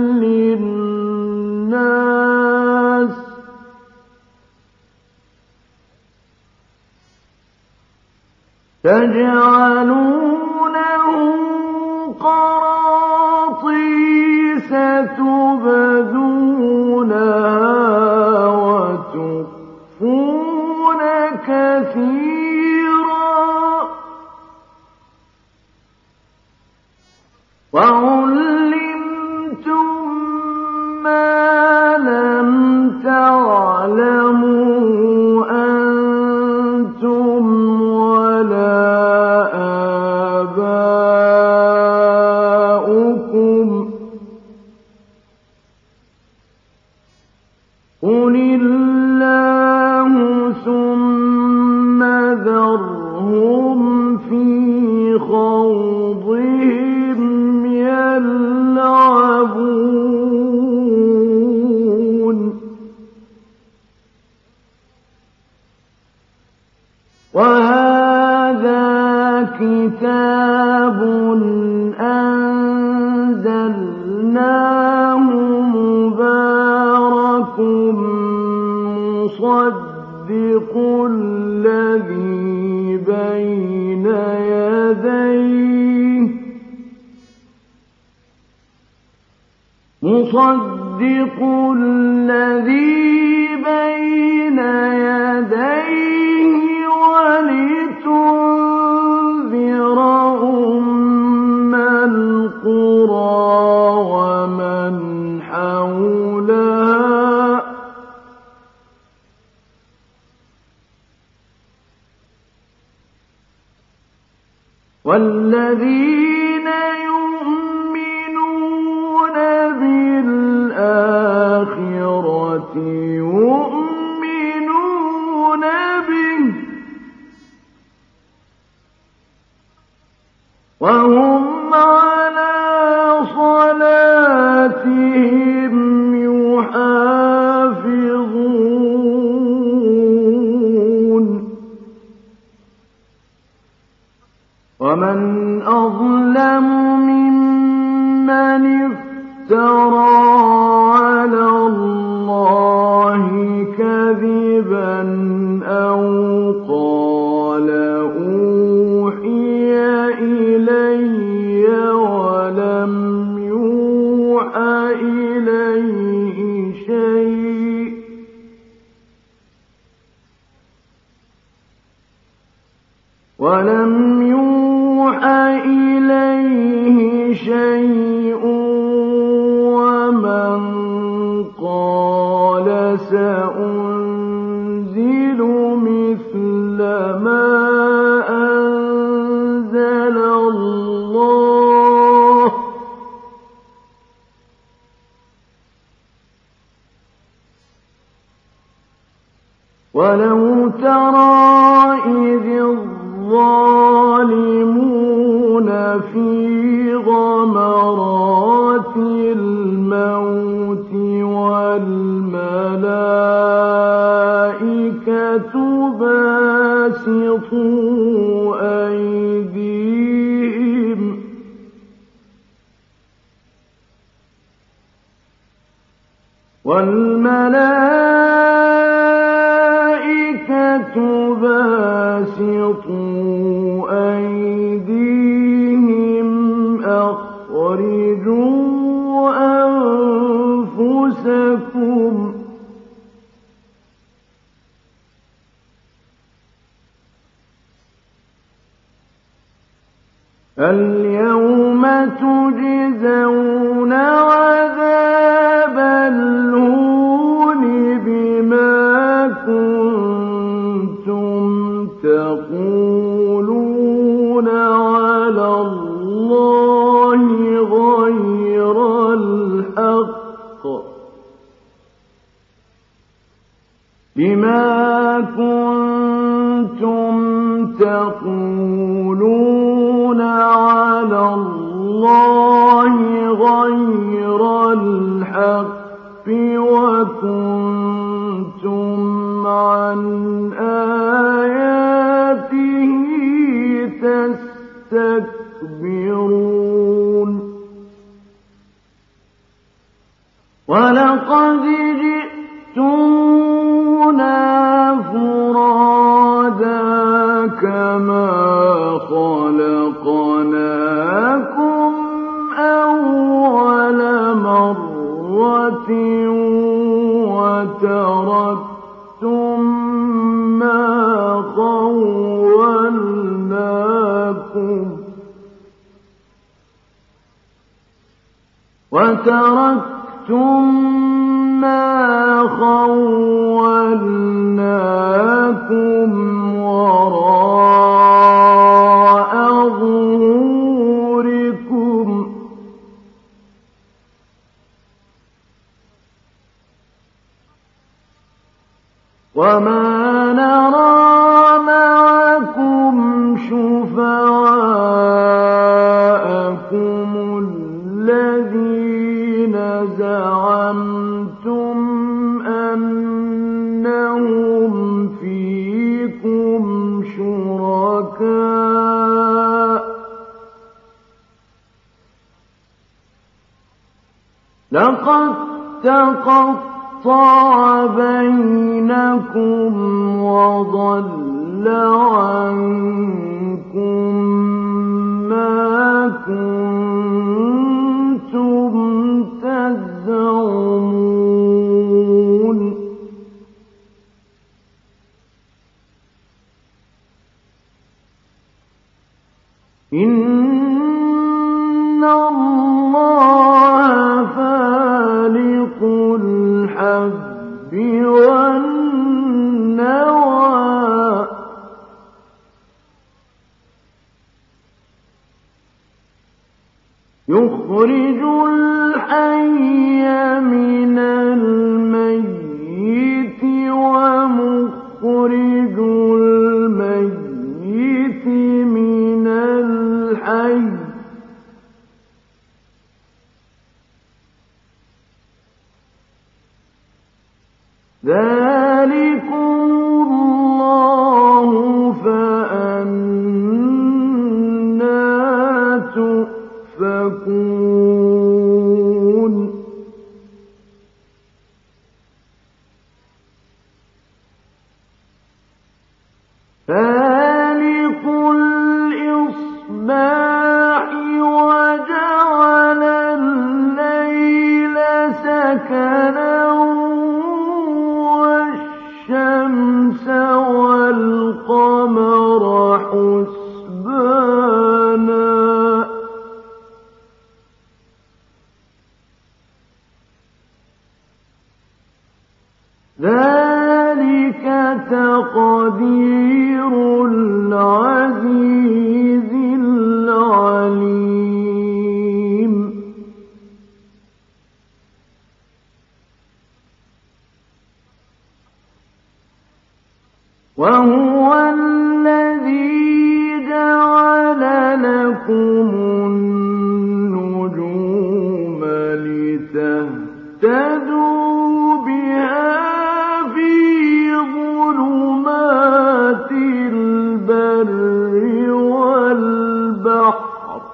للناس تجعلونه قراطيس تبدونها وتخفون كثيرا وعلمتم ما لم تعلموا أنتم ولا آباؤكم قل الله ثم ذرهم في خوضهم يلعبون وهذا كتاب أنزلناه مبارك مصدق الذي بين يديه مصدق الذي بين يديه والذين يؤمنون بالآخرة يؤمنون به وهم على صلاتهم يحافظون ومن أظلم ممن افترى على الله كذبا أو قال أوحي إلي ولم يوحى إليه شيء ولم يوحى إليه شيء ومن قال سأنزل مثل ما أنزل الله ولو ترى إذ الظالمون في غمرات الموت والملائكة باسطوا أيديهم والملائكة باسطوا أيديهم أخرجوا أنفسكم اليوم تجزون عذاب الهون بما كنتم تقولون على الله غير الحق بما كنتم تقولون على الله غير الحق وكنتم عن آياته تستكبرون ولقد جئتمونا فرادا كما خلقناكم أول مرة وتركتم ما خولناكم وتركتم ما خولناكم وراء ظهوركم وما نرى معكم شفعاءكم الذين زعمتم أنهم فيكم شركاء لقد تقطع بينكم وضل عنكم ما كنتم تزعمون إن الله فالق الحب والنوى، يخرج الحي من الميت ومخرج الميت من الحي ذلكم الله فأنى تؤفكون فالق الإصباح وجعل الليل سكنا والشمس والقمر حسبانا ذلك تقدير العزيز العليم وهو الذي جعل لكم النجوم لتهتدوا بها في ظلمات البر والبحر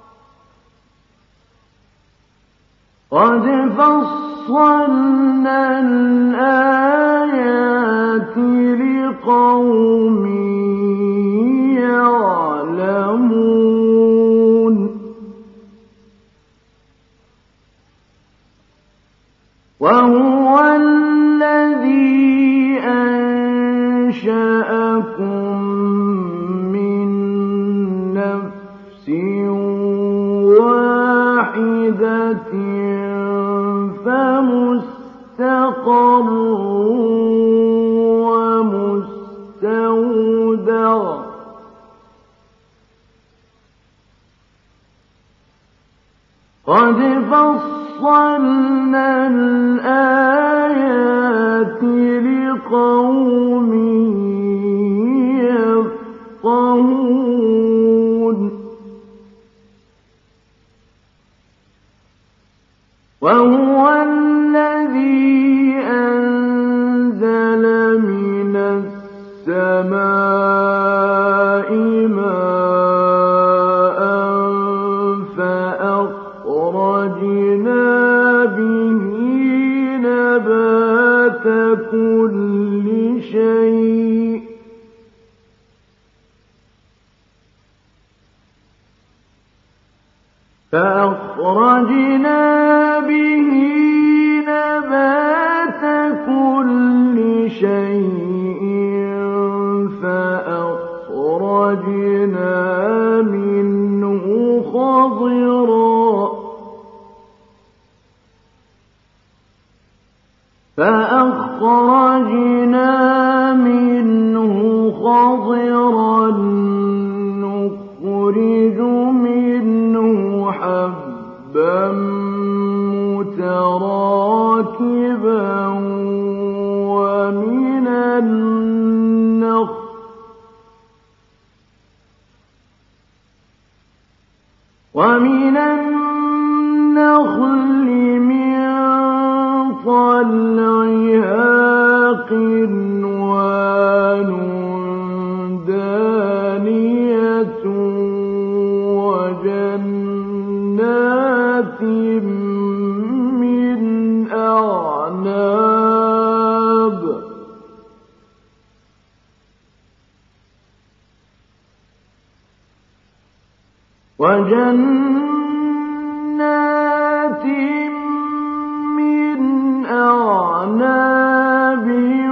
قد فصلنا الآيات لقوم يعلمون وهو الذي أنشأكم من نفس واحدة فمستقر ومستودع قد فصلنا الآيات لقوم يفقهون وهو الذي أنزل من السماء ماء فأخرجنا به نبات كل شيء فأخرجنا به نبات كل شيء فأخرجنا منه خضرا فأخرجنا منه خضرا نخرج منه حبا متراكبا ومن النخل ومن النخل من طلعها قنوان دانية وجنات من أعناب وجنات من أعناب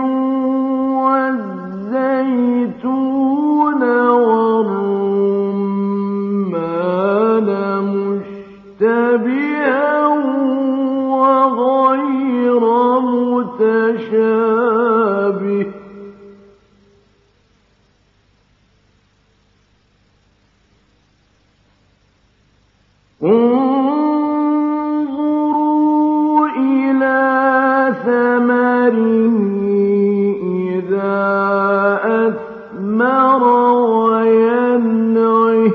والزيتون والرمان مشتبها وغير متشابه انظر الثمر وينعه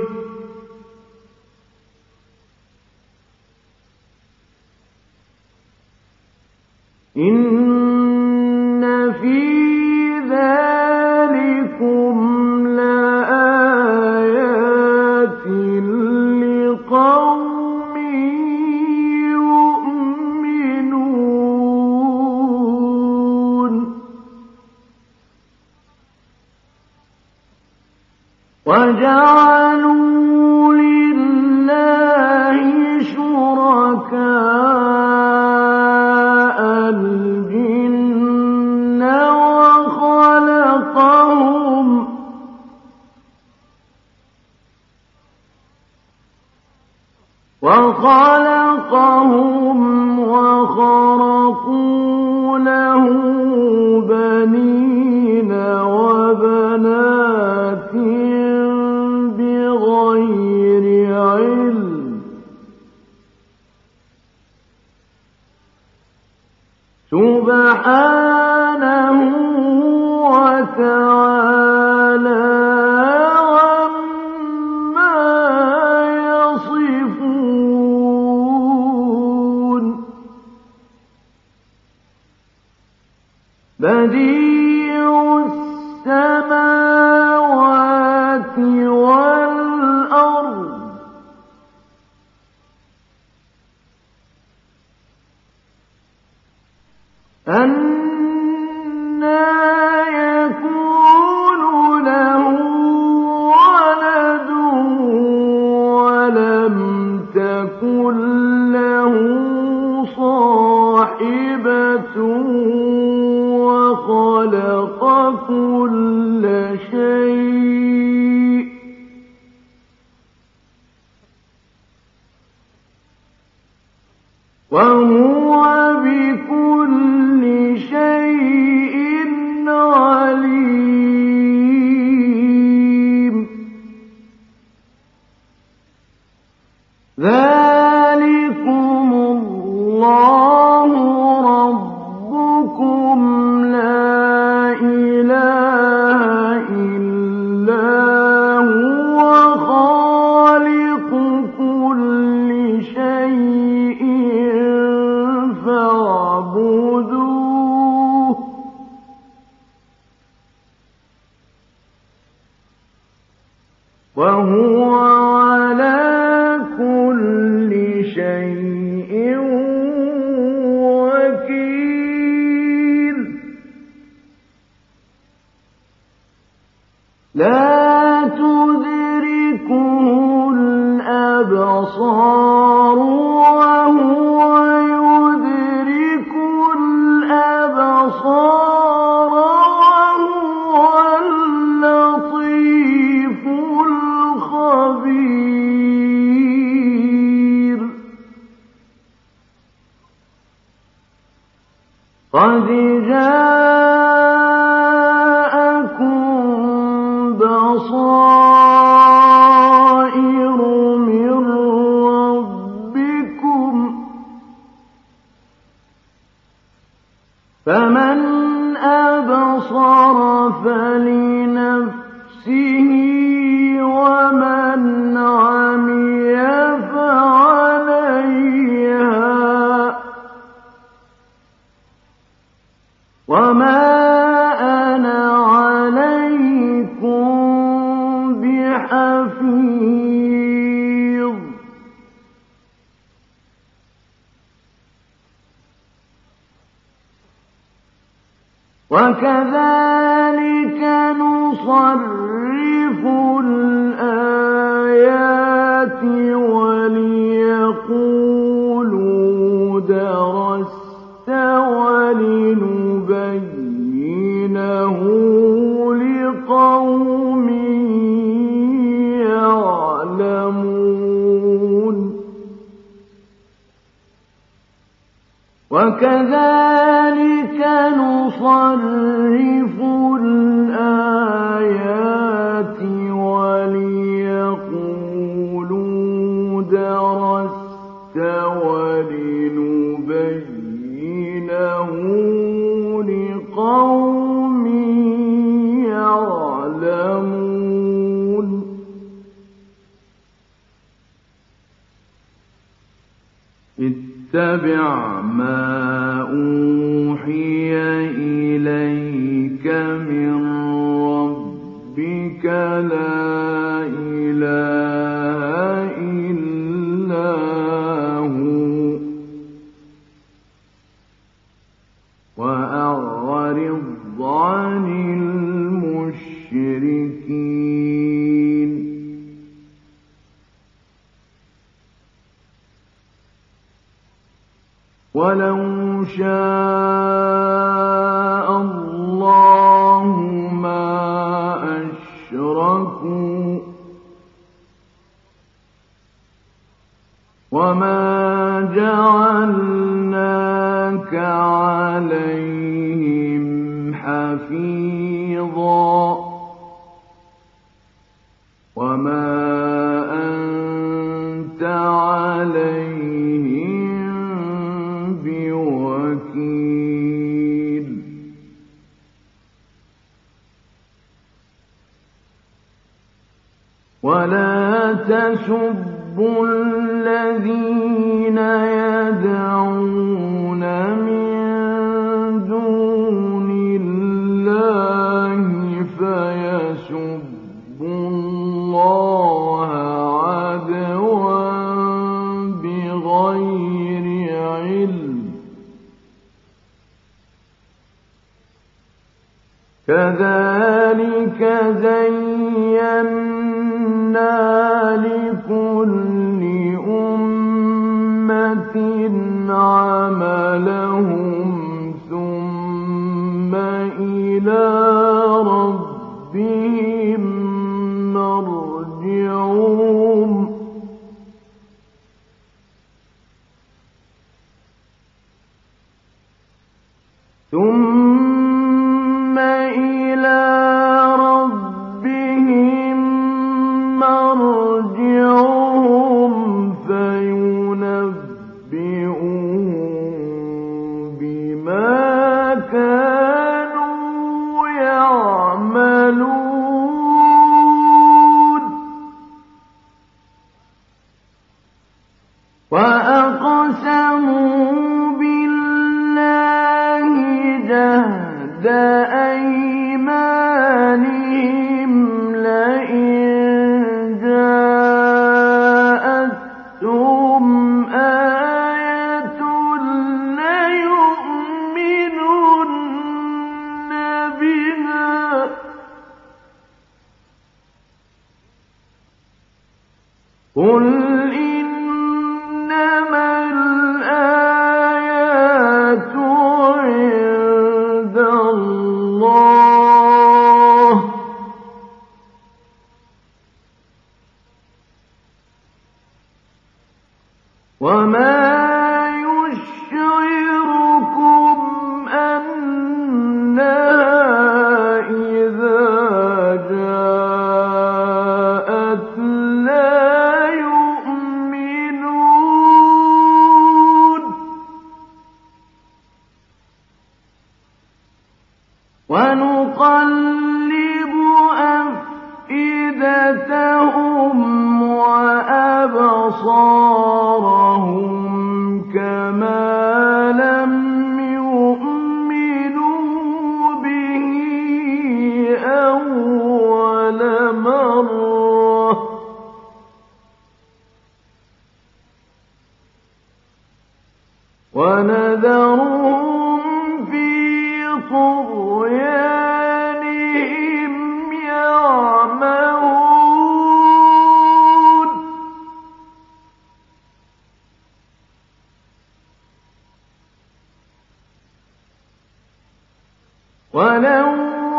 إن في ذلكم لآيات لقوم يؤمنون وجعلوا لله شركاء الجن وخلقهم وخلقهم وخرقوا له بنين وبنات بغير علم سبحانه وتعالى عما يصفون بديع السماوات والأرض أنى يكون له ولد ولم تكن له صاحبة وخلق كل شيء وهو بكل شيء عليم ذلكم الله ربكم لا إله إلا هو خالق كل شيء فاعبدوه وهو على كل شيء وكيل لا تدركه الأبصار وهو يدرك الأبصار وهو اللطيف الخبير قد جاءكم بصائر من ربكم فمن أبصر فلنفسه ومن عمي فعليها وما أنا عليكم بحفيظ وكذلك نصرف الآيات وليقولوا درست ولنبينه لقوم يعلمون وكذلك نصرف الآيات وليقولوا درست ولنبينه لقوم يعلمون اتبع ما أوحي إليك من ربك لا إله إلا هو وأعرض عن المشركين. ولو شاء الله ما أشركوا وما جعلناك عليهم حفيظا وما أنت عليهم بوكيل. ولا تسبوا الذين يدعون من دون الله فيسبوا الله عدوا بغير علم كذلك زينا لكل أمة عملهم ثم إلى ربهم مرجعهم ثم إلى ربهم مرجعهم فينبئهم بما كانوا يعملون. وأقسموا بالله جهد أيمانهم لئن جاءتهم آية ليؤمنن بها قل إنما الآيات عند الله وما يشعركم أنها إذا جاءت لا يؤمنون. ونقلب أفئدتهم وأبصارهم كما لم يؤمنوا به أول مرة ونذرهم في طغيانهم يعمهون. ولو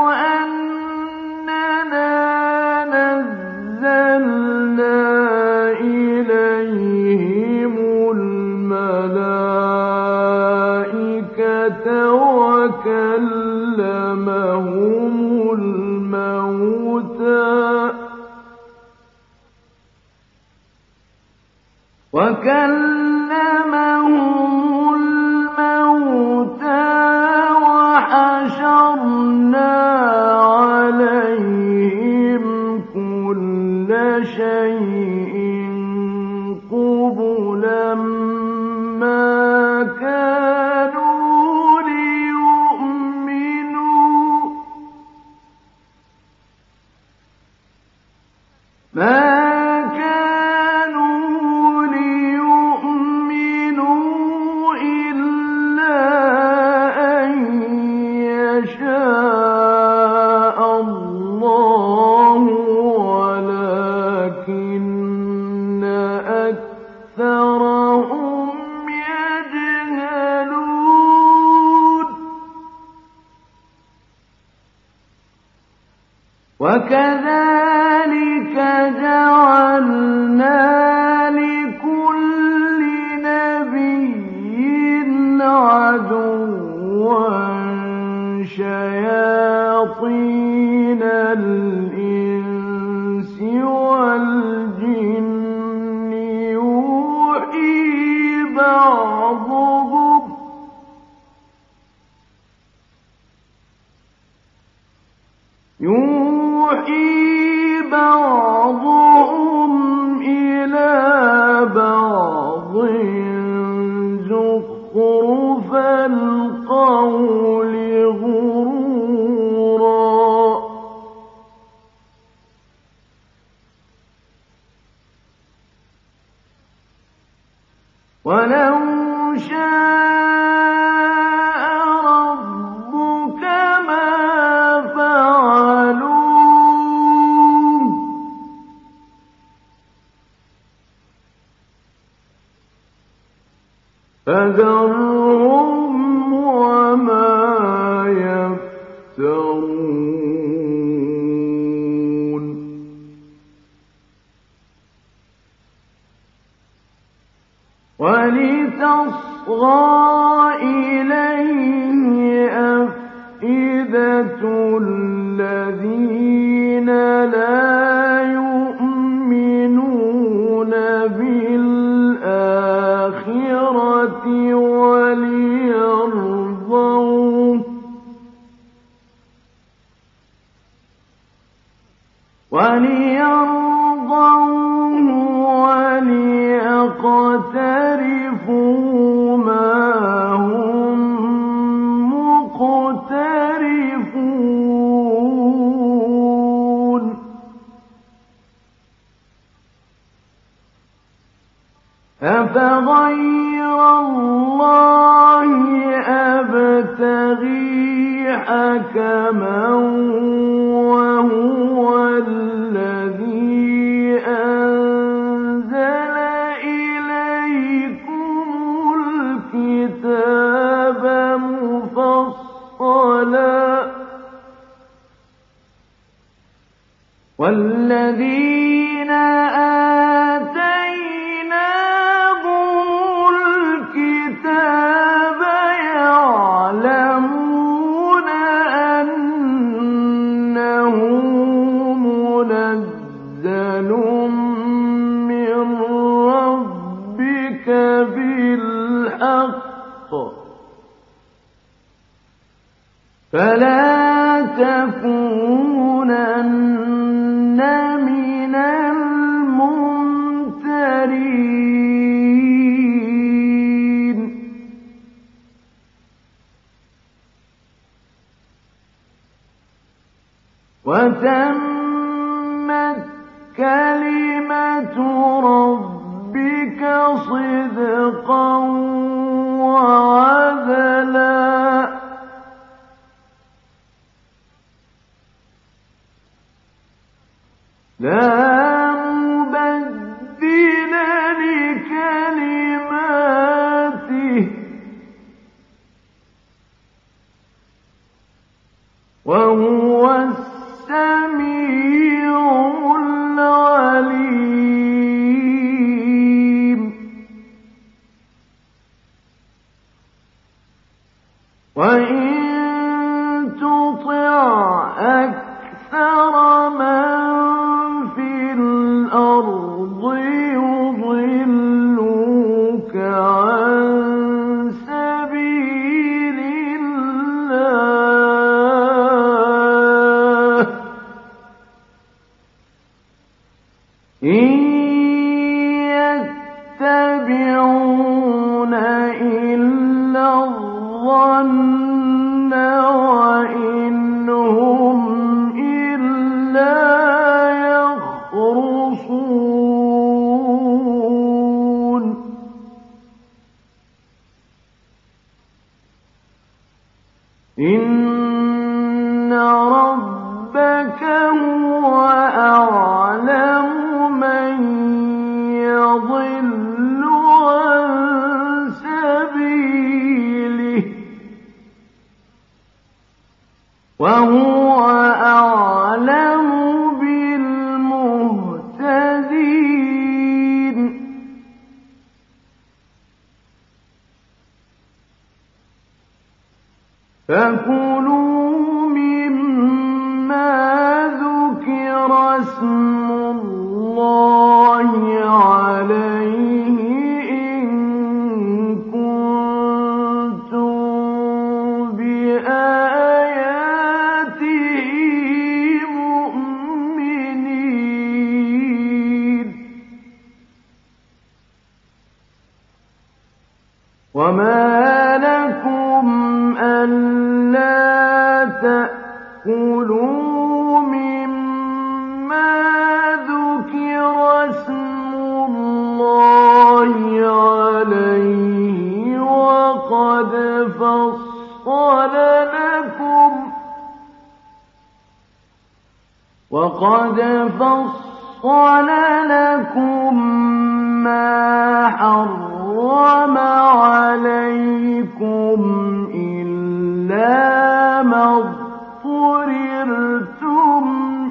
أننا نزلنا إليهم الملائكة وكلمهم الموتى وكلمهم الموتى وحشرنا عليهم كل شيء قبلا ما مَا كَانُوا لِيُؤْمِنُوا إِلَّا أَن يَشَاءَ اللَّهُ وَلَٰكِنَّ أَكْثَرَهُمْ يَجْهَلُونَ وَكَذَٰلِكَ جَعَلْنَا لِكُلِّ نَبِيٍّ عَدُوًّا شَيَاطِينَ الْإِنسِ وَالْجِنِّ يُوحِي بَعْضُهُمْ يُوحِي بَعْضُهُمْ إِلَىٰ بَعْضٍ زُخْرُفَ الْقَوْلِ غُرُورًا ۚ وَلَوْ شَاءَ رَبُّكَ مَا فَعَلُوهُ ۖ فَذَرْهُمْ وَمَا يَفْتَرُونَ وَلِتَصْغَىٰ إِلَيْهِ أَفْئِدَةُ الَّذِينَ لَا يُؤْمِنُونَ بِالْآخِرَةِ وَلِيَرْضَوْهُ وَلِيَقْتَرِفُوا مَا هُم مُّقْتَرِفُونَ أَفَغَيْرَ اللَّهِ أَبْتَغِي حَكَمًا وَهُوَ الَّذِي أَنزَلَ إِلَيْكُمُ الْكِتَابَ مُفَصَّلًا ۚ وَالَّذِينَ آتَيْنَاهُمُ الْكِتَابَ يَعْلَمُونَ أَنَّهُ مُنَزَّلٌ مِّن رَّبِّكَ بِالْحَقِّ ۖ فَلَا تَكُونَنَّ مِنَ الْمُمْتَرِينَ وَتَمَّتْ كَلِمَةُ رَبِّكَ صِدْقًا وَعَدْلًا ۚ لَّا مُبَدِّلَ لِكَلِمَاتِهِ ۚ وَهُوَ السَّمِيعُ الْعَلِيمُ وَإِن تُطِعْ أَكْثَرَ مَن فِي الْأَرْضِ يُضِلُّوكَ عَن سَبِيلِ اللَّهِ ۚ إِن يَتَّبِعُونَ إِلَّا الظَّنَّ وَإِنْ هُمْ إِلَّا يَخْرُصُونَ وما لكم ألا تأكلوا مما ذكر اسم الله عليه وقد فصل لكم وقد فصل لكم ما حرم عليكم إلا ما اضطررتم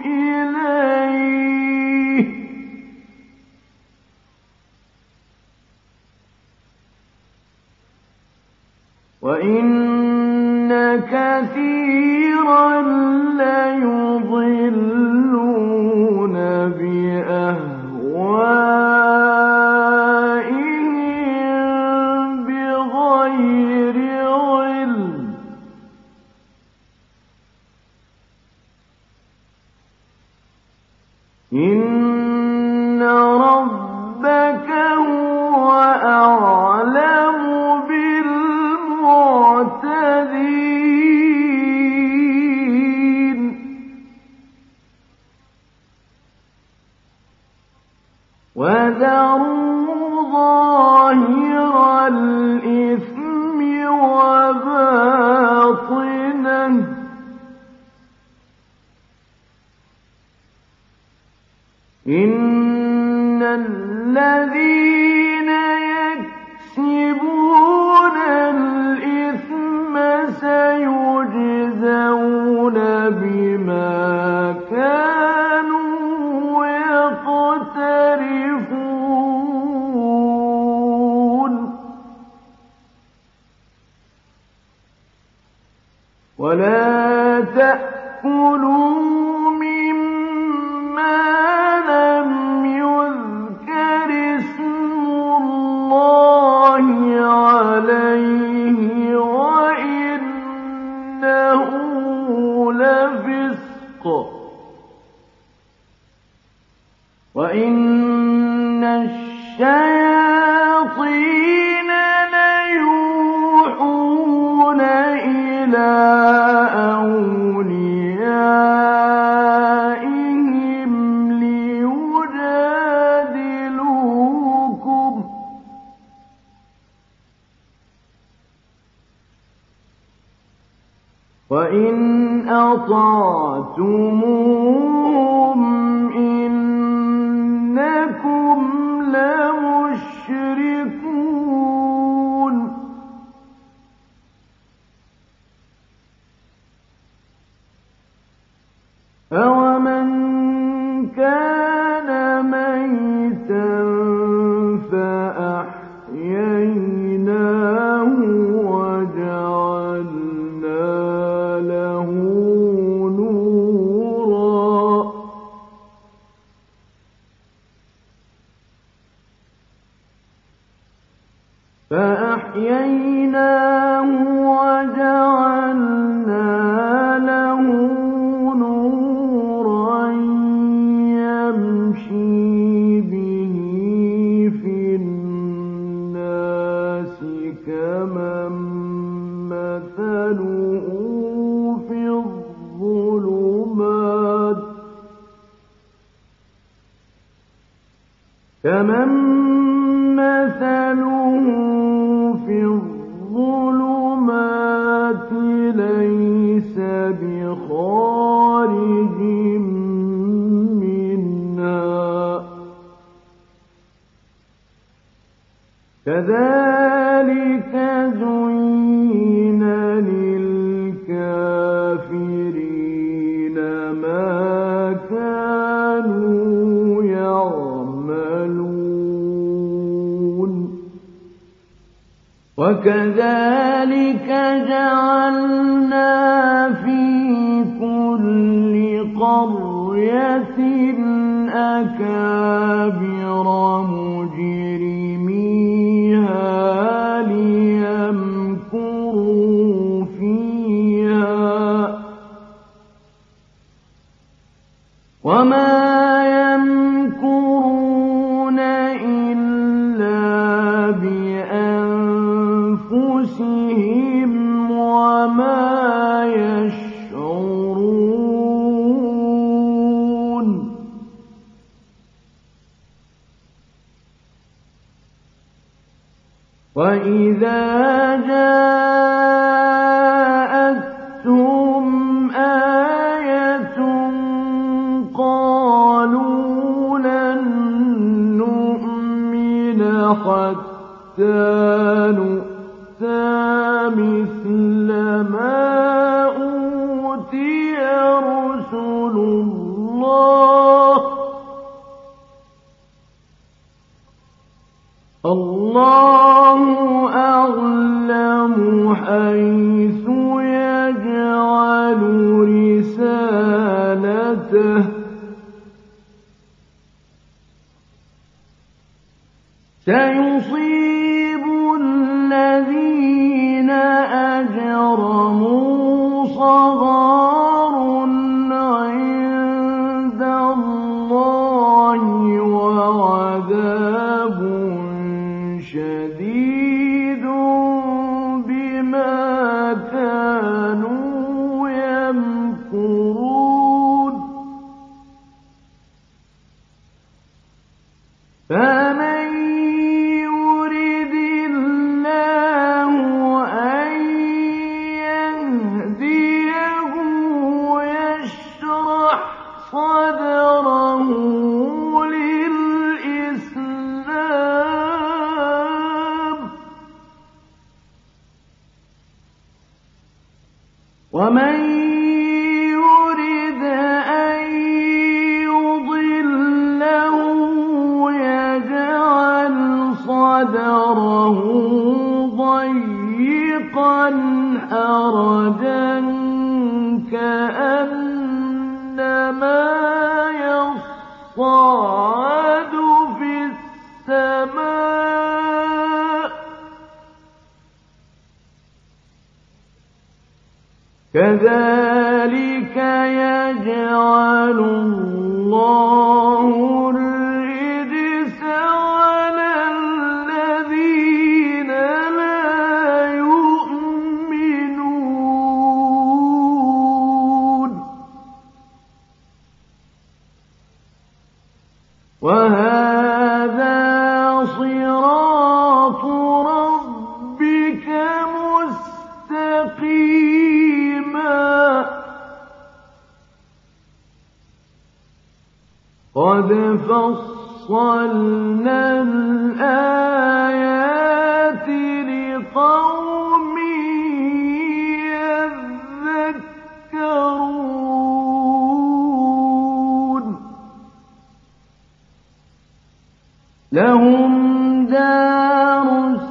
إليه وإن كثيرا ليضلون بأهوائهم بغير علم إن ربك هو أعلم بالمعتدين وذروا ظاهر الإثم وباطنه إن الذين يكسبون الإثم سيجزون بما كانوا يقترفون ولا تأكلوا مما لم يذكر اسم الله عليه وإنه لفسق وإن الشياطين ليوحون إلى أوليائهم ليجادلوكم وإن أطعتموهم إنكم لمشركون أَوَمَنْ كَانَ مَيْتًا فَأَحْيَيْنَاهُ وَجَعَلْنَا لَهُ نُورًا فَأَحْيَيْنَاهُ وَجَعَلْنَا لَهُ كمن مثله في الظلمات كمن مثله في الظلمات ليس بخارج منها كذلك زين للكافرين ما كانوا يعملون وكذلك جعلنا في كل قرية أكابر مجرميها ليمكروا فيها وما يمكرون إلا بأنفسهم وإذا جاءتهم آية قالوا لن نؤمن حتى نؤتى مثل ما أوتي رسل الله الله أعلم حيث يجعل رسالته سيصيب الذين أجرموا صغار عند الله وعذاب شديد بما كانوا يمكرون فمن يرد الله أن يهديه يشرح صدره ومن يرد أن يضله يجعل صدره ضيقا حرجا كأنما يصعد في السماء كذلك يجعل الله الرجس على الذين لا يؤمنون وهذا صراط ربك مستقيما قد فصلنا الآيات لقوم يذكرون لهم دار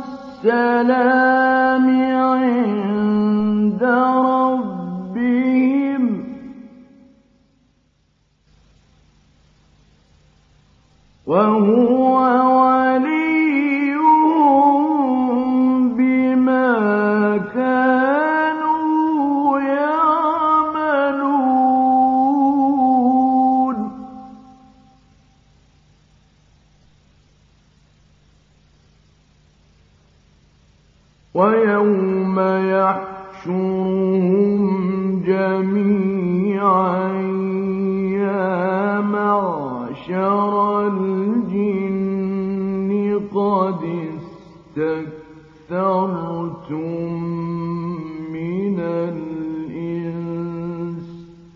السلام عند ربهم وهو وليهم بما كانوا يعملون ويوم يحشرهم جميعا يا معشر الجن قد استكثرتم من الإنس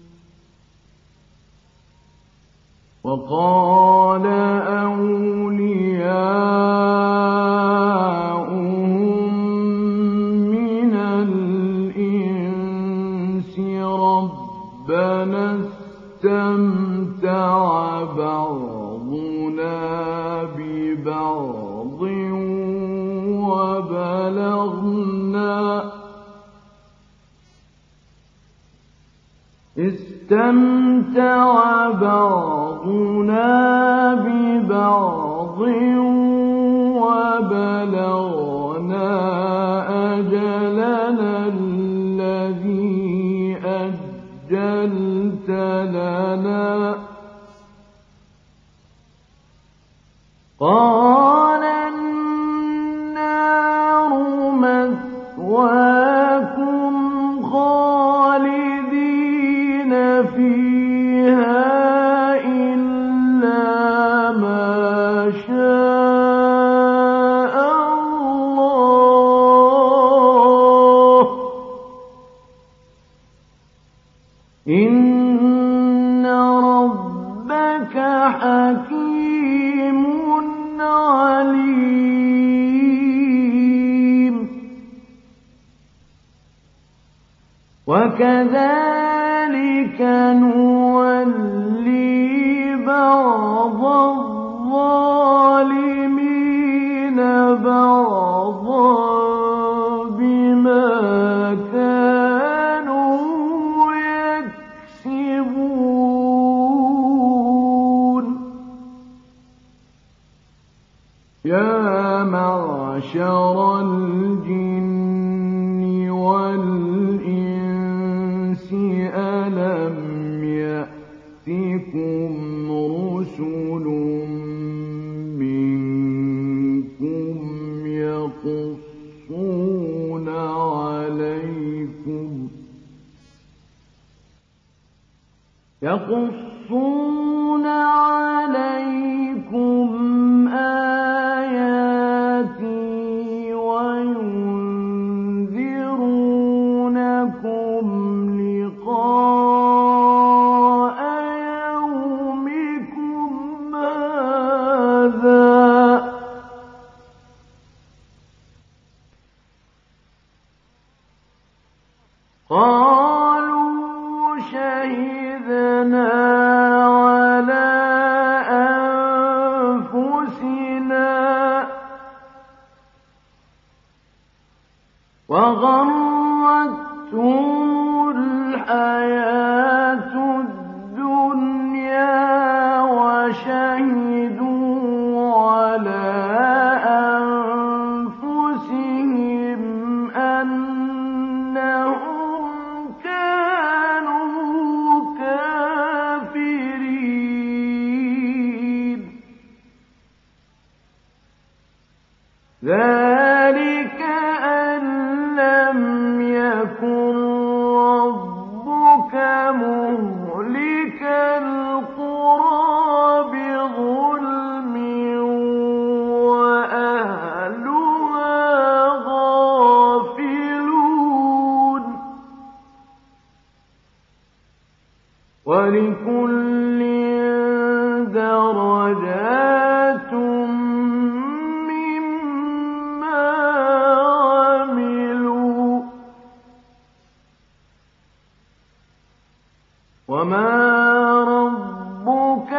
وقال أولياؤهم من الإنس ربنا استمتع بعضنا ببعض وبلغنا استمتع بعضنا ببعض وبلغنا أجلنا الذي أجلت لنا قال النار مثواكم خالدين فيها إلا ما شاء الله حكيم عليم. وكذلك نولي بعض الظالمين بعضا بما كانوا يكسبون. يا معشر الجن والإنس ألم يأتكم رسل منكم يقصون عليكم يقصون عليكم آياتي وينذرونكم لقاء يومكم هذا. قالوا شهدنا على أنفسنا وغرتهم الحياة الدنيا وشهدوا على أنفسهم أنهم كانوا كافرين. ذلك أن لم يكن ربك مهلك القرى بظلم وأهلها غافلون. ولكل درجات مما عملوا وما ربك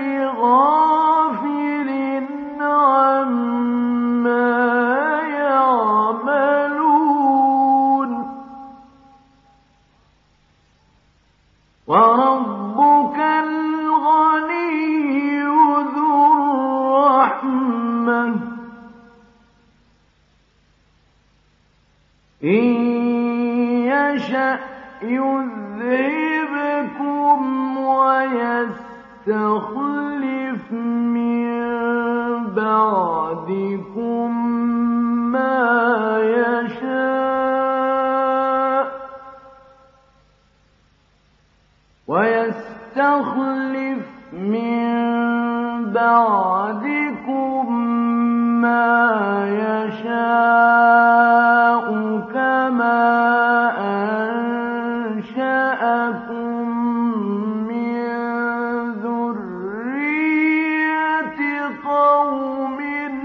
بغافل عما يعملون. وربك الغني ذو الرحمة إن يشأ يذهبكم ويستخلف من بعدكم ما يشاء ويستخلف من بعدكم ما يشاء كما أنشأكم من ذرية قوم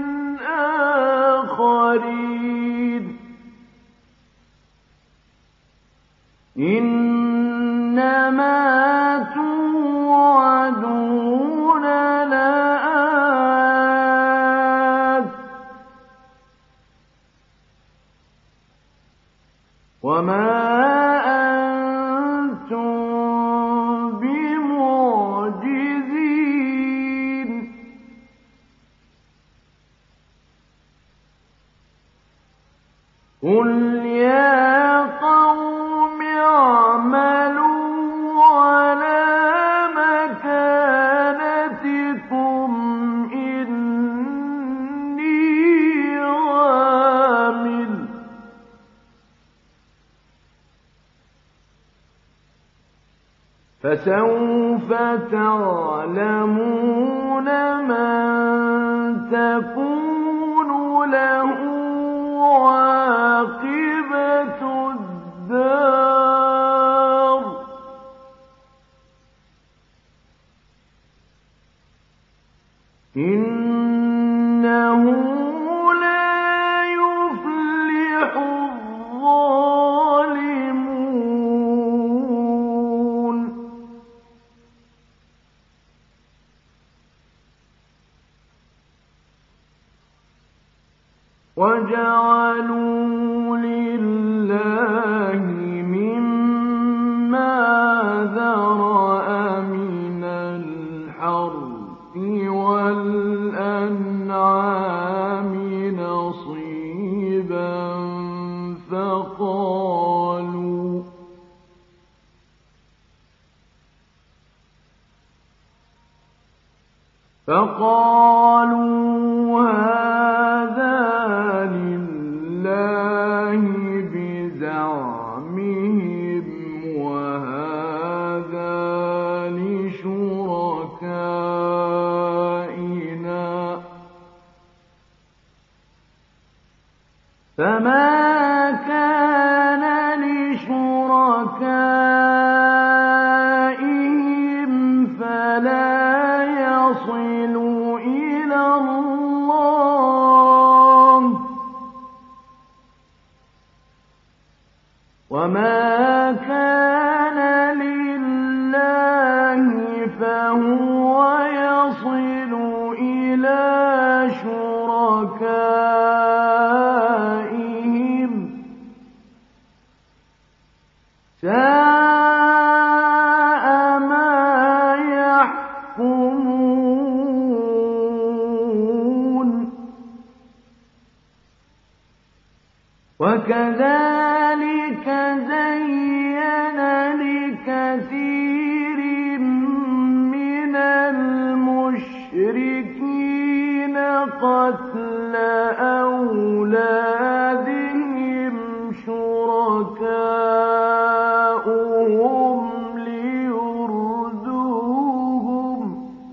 آخرين. إنما توعدون لآت وما أنتم بمعجزين. قل يا قوم اعملوا على مكانتكم إني عامل فسوف تعلمون من تكون له عاقبة الدار إنه لا يفلح الظالمون وجعلوا لله مما ذرأ من الحرث والأنعام نصيبا فقالوا فقالوا هذا لله بزعمهم وهذا لشركائنا فما كان لشركائهم فلا يصل إلى الله وما كان لله فهو يصل إلى شركائهم ساء ما يحكمون وكذلك زين لكثير من المشركين قتل أولادهم شركاؤهم ليردوهم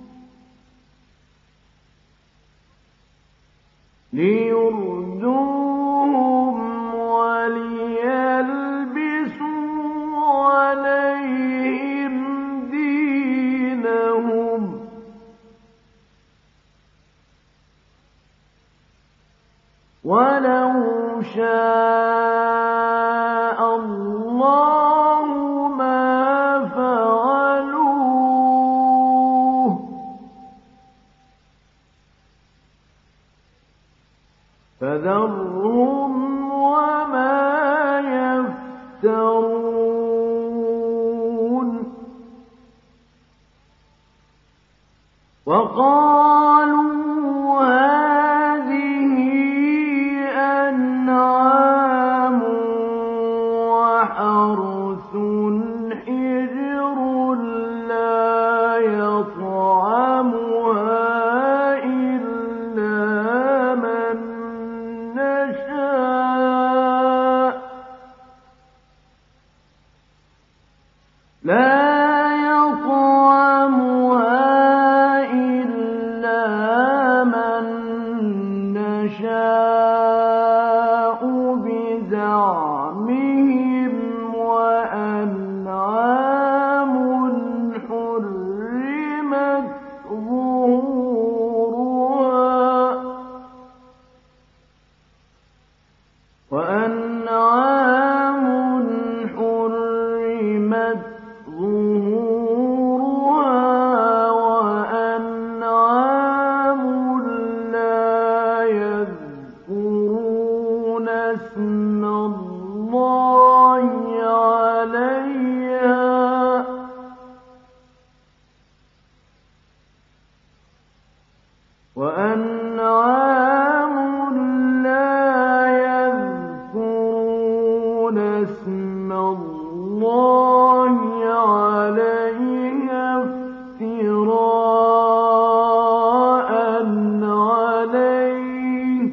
ليردوهم وليلبسوا عليهم دينهم ولو شاء الله ما فعلوه فذرهم وما يفترون وقالوا هذه أنعام وحرث حجر لا يطعمها إلا من نشاء لا يطعمها إلا من نشاء بزعمهم وأنعام حرمت ظهورها وأنعام حرمت ظهورها وأنعام لا يذكرون اسم الله عليها وأنعام لا يذكرون اسم الله عليها افتراء عليه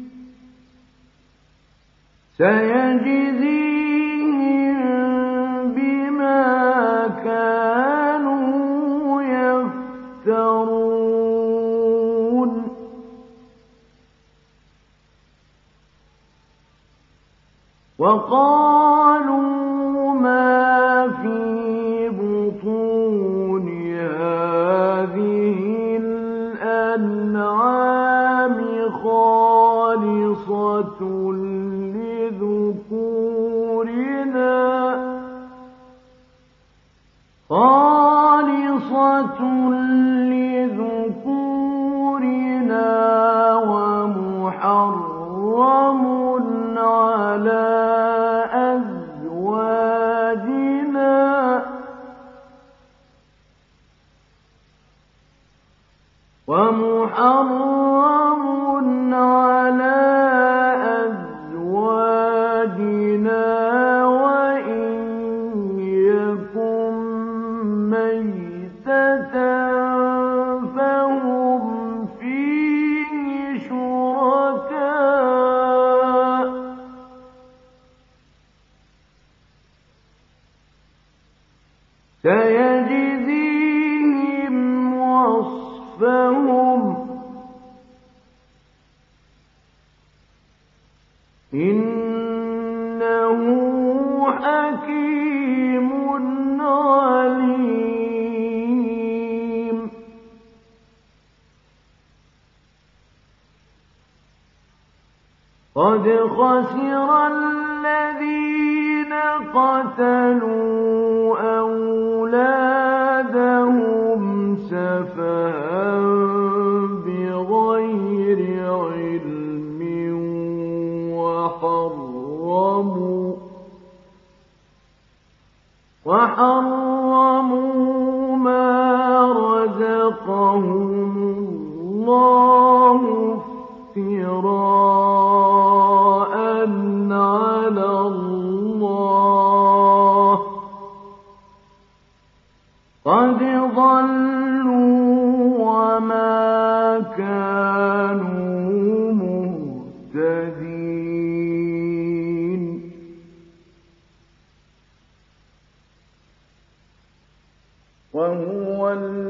سيجزيهم بما كانوا يفترون وقالوا ما في بطون هذه الأنعام الأنعام خالصة لذكورنا خالصة لذكورنا ومحرم على أزواجنا ومحرم على أزواجنا وإن يكن ميتة فهم فيه شركاء سيجزيهم وصفهم إنه حكيم عليم قد خسر الذين قتلوا أولادهم سفها بغير علم وحرموا وحرموا ما رزقهم الله افتراء على الله قد ضلوا وما كانوا مهتدين وهو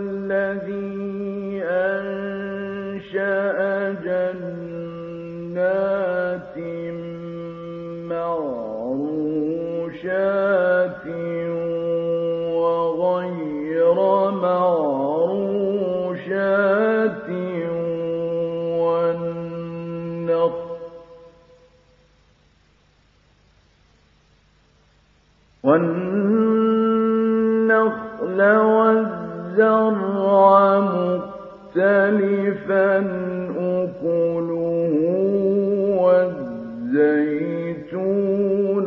الذي أنشأ جنات معروشات وغير معروشات والنخل والنخل والزرع مختلفا أكله والزيتون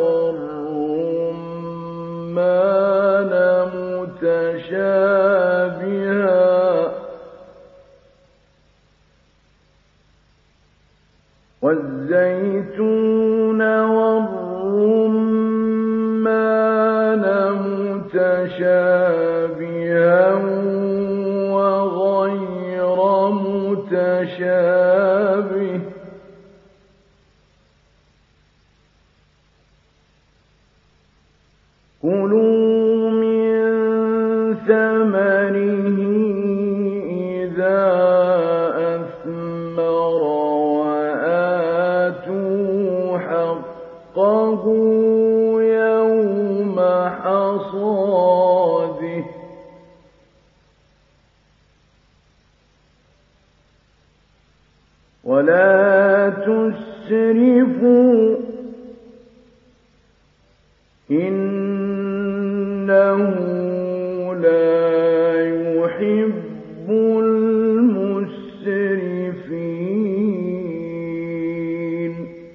والرمان متشابها والزيتون والرمان متشابها وغير متشابه كلوا من ثمره إذا أثمر وآتوا حقه يوم حصاده ولا تسرفوا إنه لا يحب المسرفين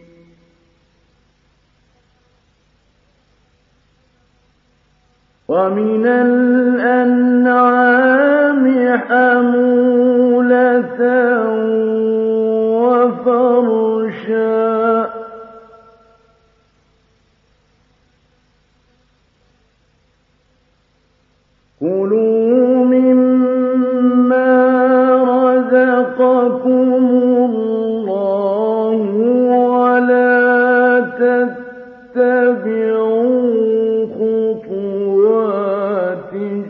ومن الأنعام حمولة وفرشا كلوا مما رزقكم الله ولا تتبعوا خطوات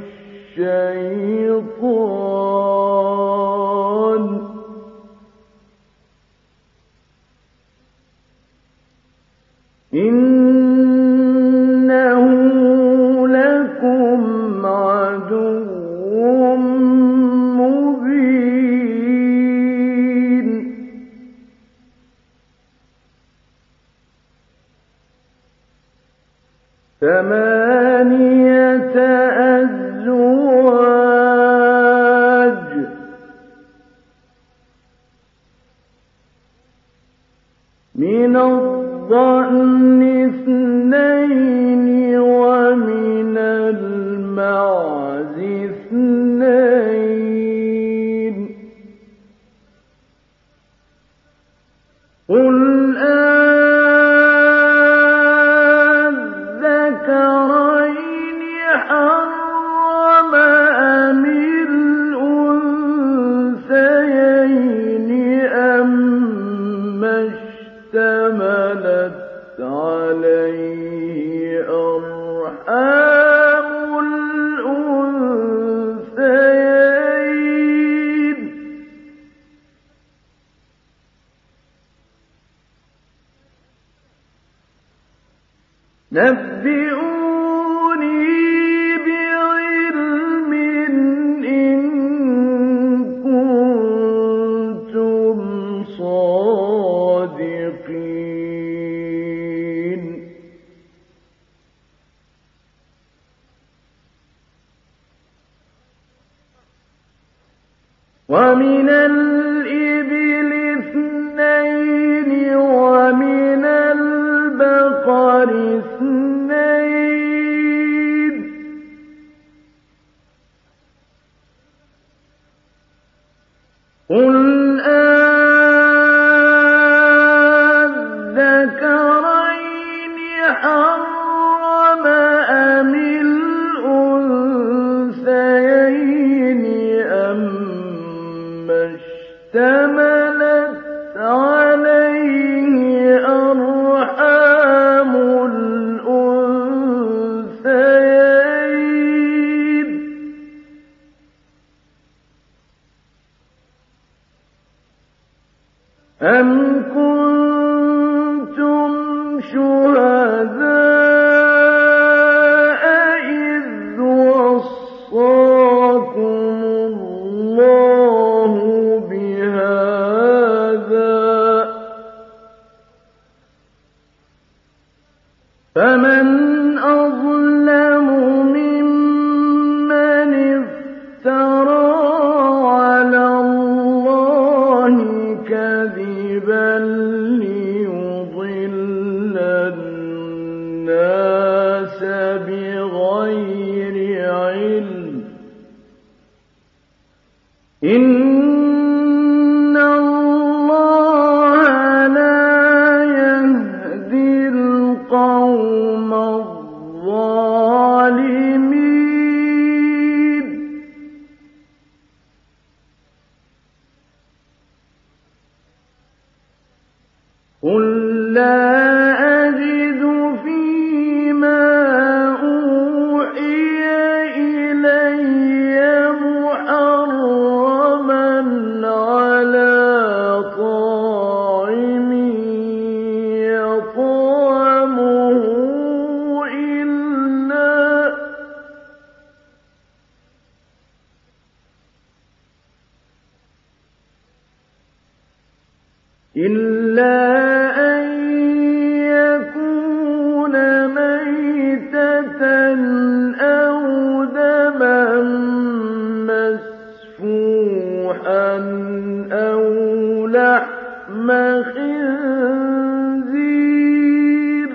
الشيطان إنه لكم عدو مبين ثمانية أزواج من الضأن اثنين ومن المعز اثنين قل أذكرين حرم أم الأنثيين أما اشتملت عليه أرحام الأنثيين نبئوني بعلم إن كنتم صادقين ومن الإبل اثنين ومن البقر اثنين قل أذكرين حرم أم الأنثيين أما اشتملت عليه أرحام الأنثيين أم كنتم شهداء إذ وصاكم الله بهذا فمن أظلم ممن افترى على الله كذبا ليضل الناس بغير علم إن الله لا يهدي القوم الظالمين قل لا أجد فيما أوحي إلي محرما على طاعم يطعمه إلا إلا أن يكون ميتة أو دما مسفوحا أو لحم خنزير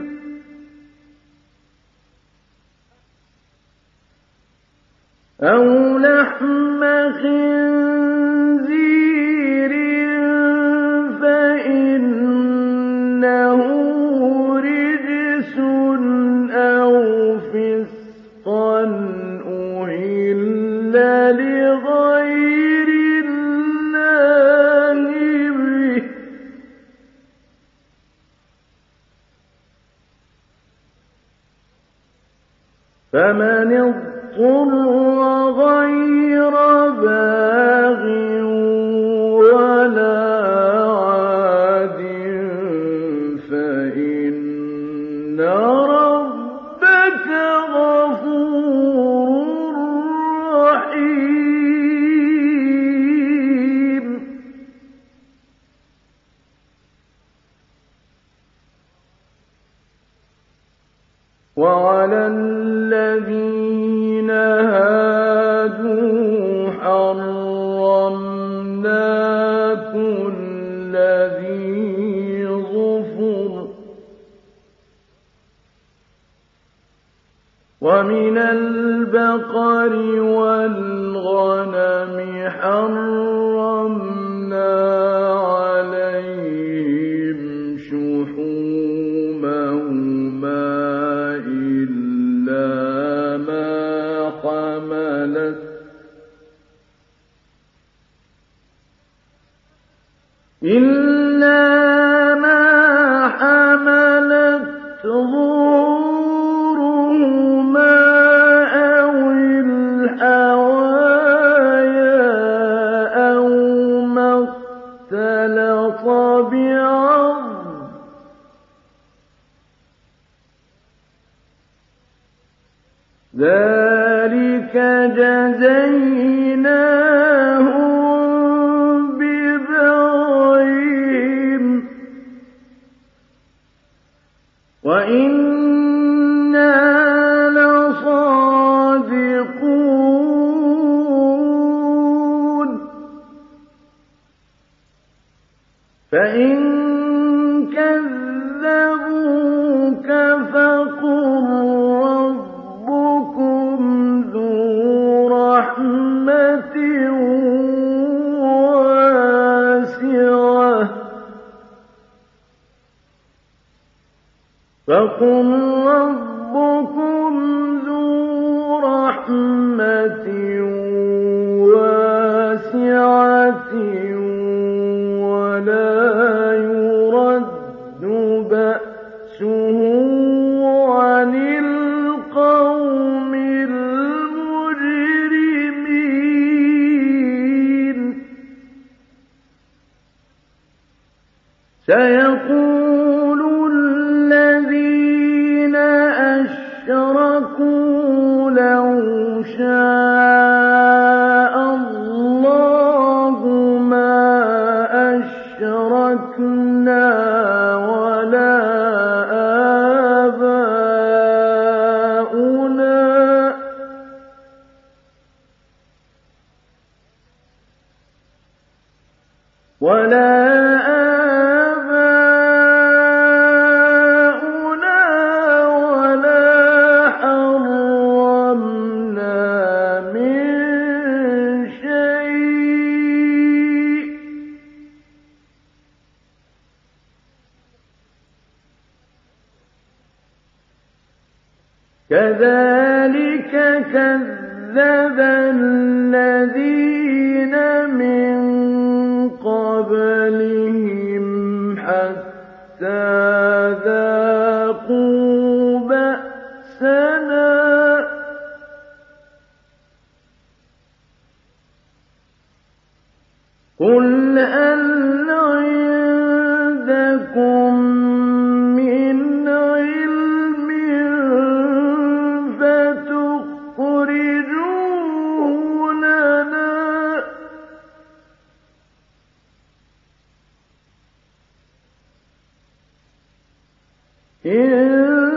أو لحم خنزير فإنه رجس أو فسقا أهل لغير الله به فمن اضطر غير باغ ولا عاد فإن ربك غفور رحيم وعلى ومن البقر والغنم حرمنا عليهم شحومهما إلا ما حملت إلا ما حملت ظهورهما أو الحوايا أو ما اختلط بعظم ذلك جزيناهم ببغيهم وإنا لصادقون فإن كذبوك فقل ربكم ذو رحمة واسعة فقل ربكم ذو رحمة واسعة ولا يرد بأسه عن القوم المجرمين سيقول الذين أشركوا لو شاء الله ما أشركنا ولا آباؤنا ولا آباؤنا ولا حرمنا من شيء كذلك كذب الذين من قبلهم حتى ذاقوا بأسنا قل هل عندكم من علم فتخرجوه لنا إن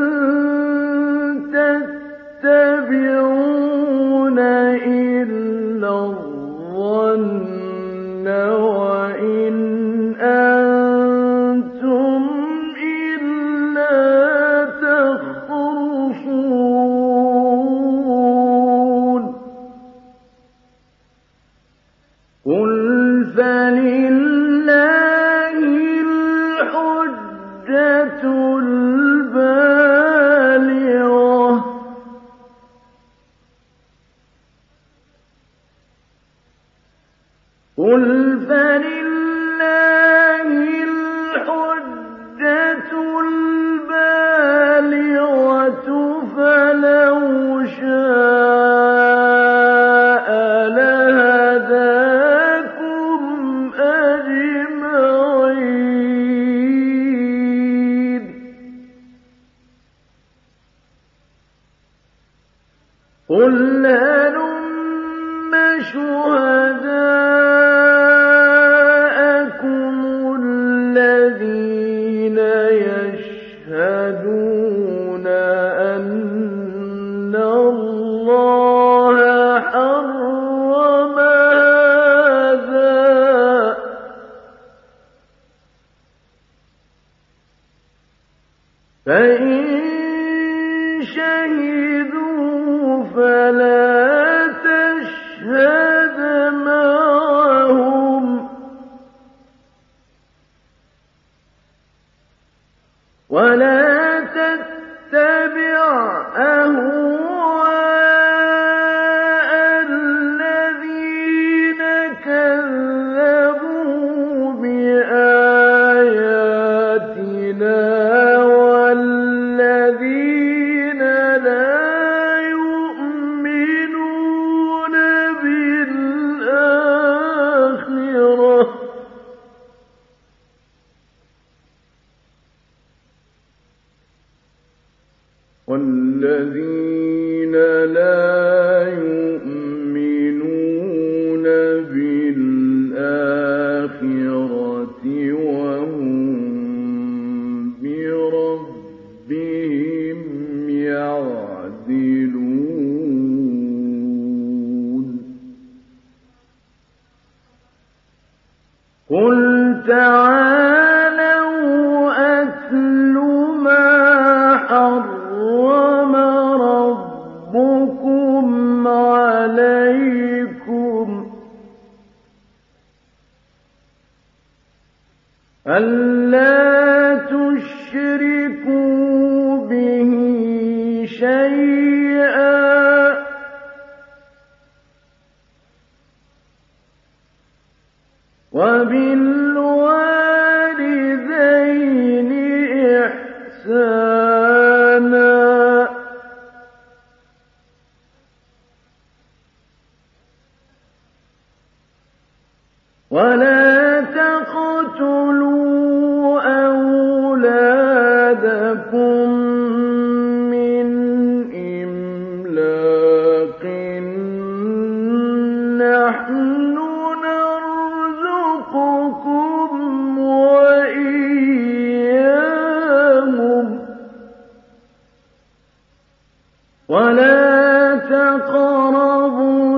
تتبعون إلا الظن وإن أنتم إلا تخرصون قل فلله الحجة البالغة قل فلله الحجة البالغة فلو شاء لهداكم أجمعين قل هلم شهداءكم الذين يشهدون أن الله حرم هذا فإن شهدوا ولا تتبع أهواء الذين كذبوا بآياتنا والذين لا يؤمنون بالآخرة والذين لا يؤمنون بالآخرة وهم بربهم يعدلون قل تعالوا أتل ما حرم ربكم عليكم ألا تشركوا به شيئا وبالوالدين إحسانا ولا تقتلوا أولادكم من إملاق نحن نرزقكم وإياهم ولا تقربوا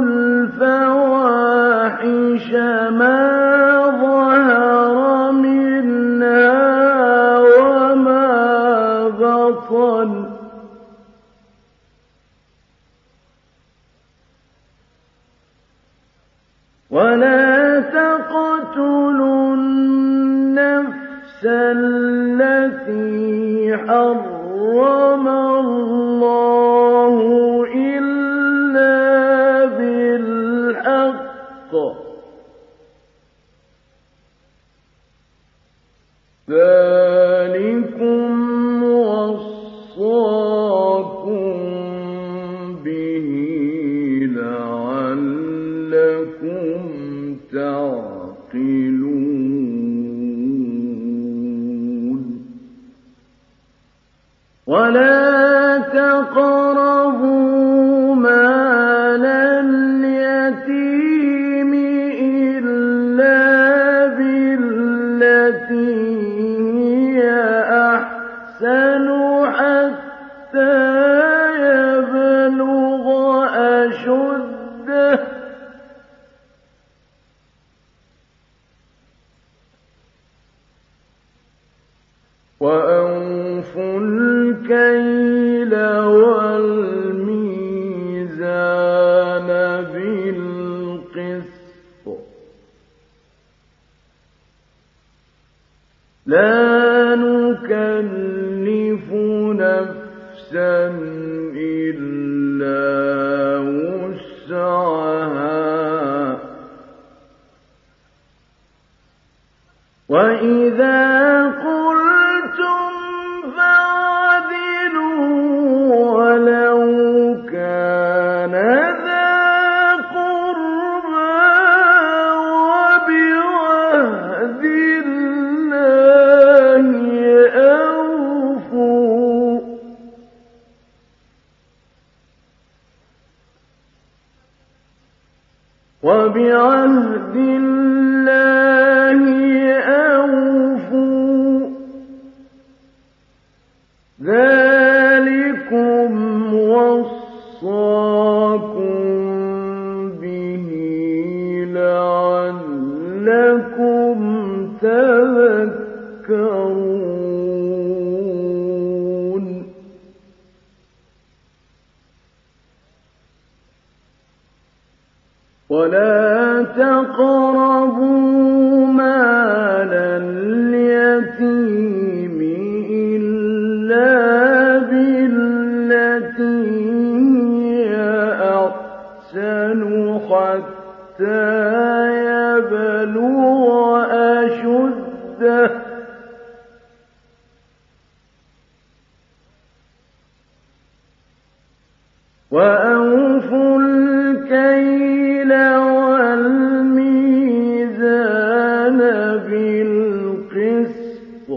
الفواحش ما ظهر منها وما بطن ولا تقتلوا النفس التي حرم الله إلا بالحق ذلكم وصاكم به لعلكم تعقلون ولا تقربوا مال اليتيم إلا بالتي هي أحسن حتى يبلغ أشده وأوفوا الكيل والميزان بالقسط لا نكلف نفسا إلا وسعها وإذا قلتم فاعدلوا ولو كان ذا قربى وبعهد الله أوفوا وبعهد الله أوفوا ذلكم وصاكم به لعلكم تذكرون ولا تقربوا مال اليتيم إلا أشده وأوفوا الكيل والميزان بالقسط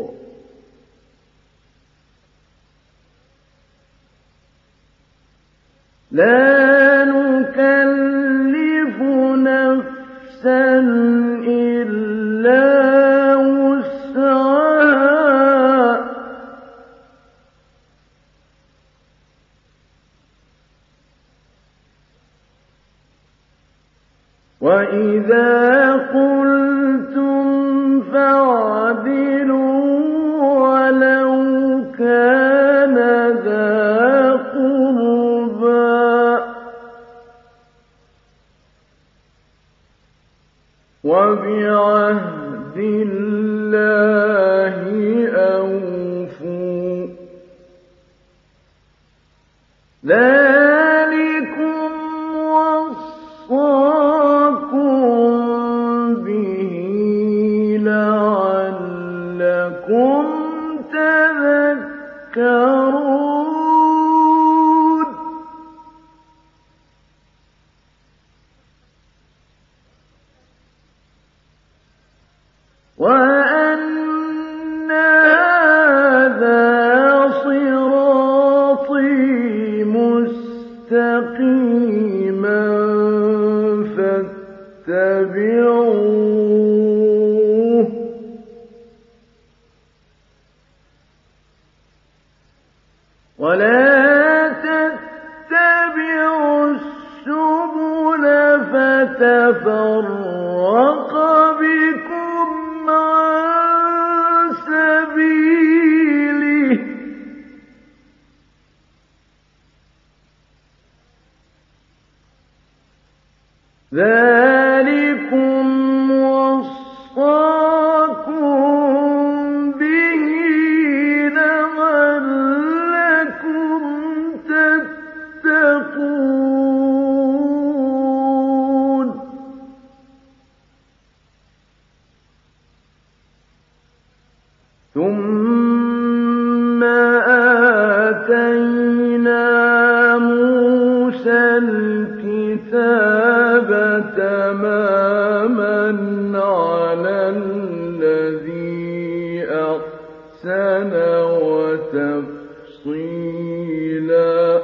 لا نكلف نفسا إلا وسعها وإذا قلتم فاعدلوا ولو كان ذا قربى وبعهد الله أوفوا ذلكم وصاكم به لعلكم تذكرون وأن هذا صراطي مستقيما فاتبعوه ولا تتبعوا السبل فتفرق بكم عن سبيله ذلكم وصاكم به لعلكم تتقون ثم آتينا موسى الكتاب تماما على الذي أحسن وتفصيلا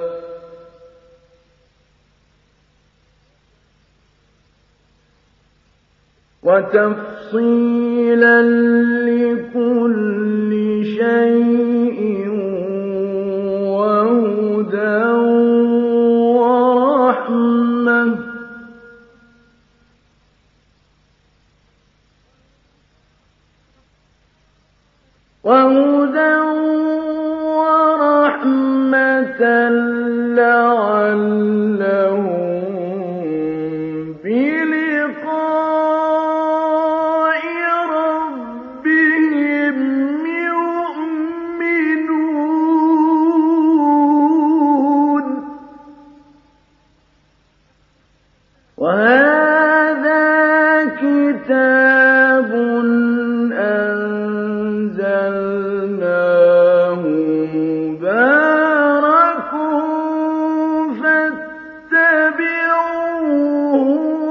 وتفصيلا لكل شيء وهدى ورحمة وهدى ورحمة لعلهم بلقاء ربهم يؤمنون وهذا كتاب أنزلناه مبارك فاتبعوه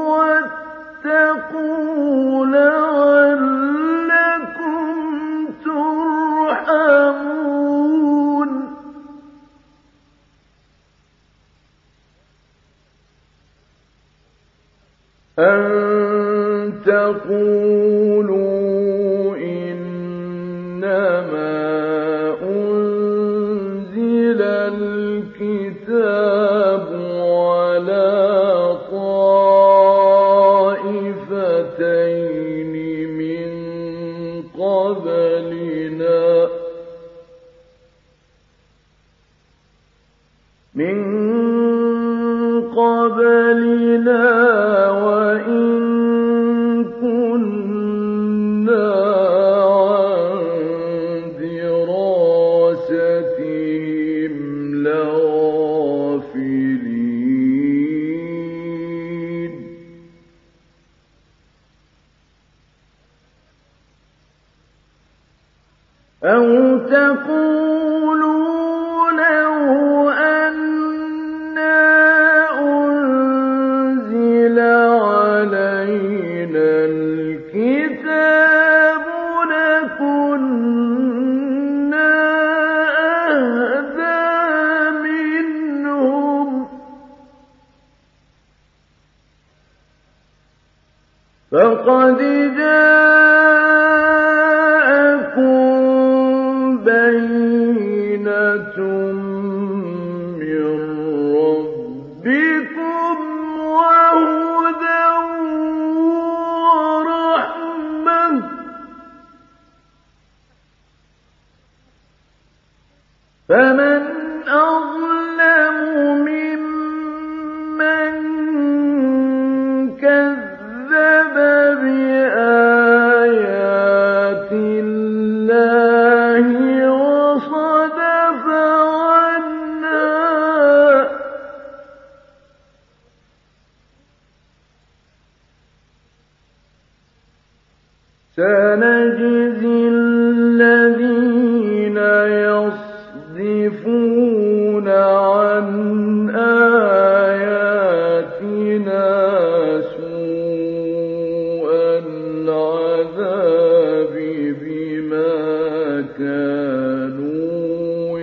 واتقوا لعلكم ترحمون أن تقولوا إنما أنزل الكتاب على طائفتين من قبلنا من قبلنا وإن كنا عن أَوْ تَقُولُوا لَوْ أَنَّا أُنزِلَ عَلَيْنَا الْكِتَابُ لَكُنَّا أَهْدَىٰ مِنْهُمْ ۚ فَقَدْ جَاءَكُم بَيِّنَةٌ مِّن رَّبِّكُمْ وَهُدًى وَرَحْمَةٌ ۚ فَمَنْ أَظْلَمُ مِمَّن كَذَّبَ بِآيَاتِ اللَّهِ وَصَدَفَ عَنْهَا ۗ سَنَجْزِي الَّذِينَ يَصْدِفُونَ عَنْ آيَاتِنَا سُوءَ الْعَذَابِ بِمَا كَانُوا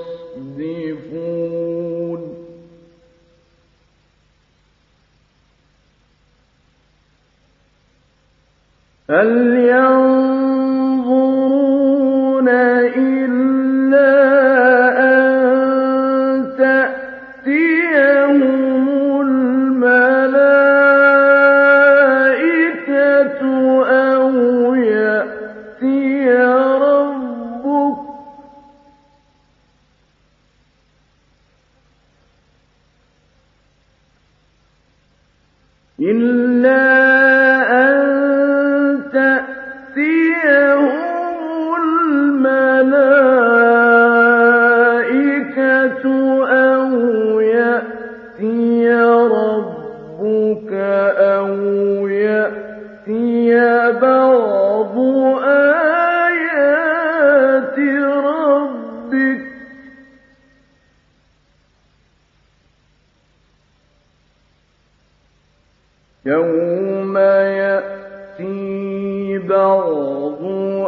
يَصْدِفُونَ هَلْ يَنظُرُونَ إِلَّا أَن تَأْتِيَهُمُ الْمَلَائِكَةُ أَوْ يَأْتِيَ رَبُّكَ ۗ إِلَّا أَن تَأْتِيَهُمُ الْمَلَائِكَةُ أَوْ يَأْتِيَ رَبُّكَ أَوْ يَأْتِيَ بَعْضُ آيَاتِ رَبِّكَ ۗ يَوْمَ يَأْتِي بَعْضُ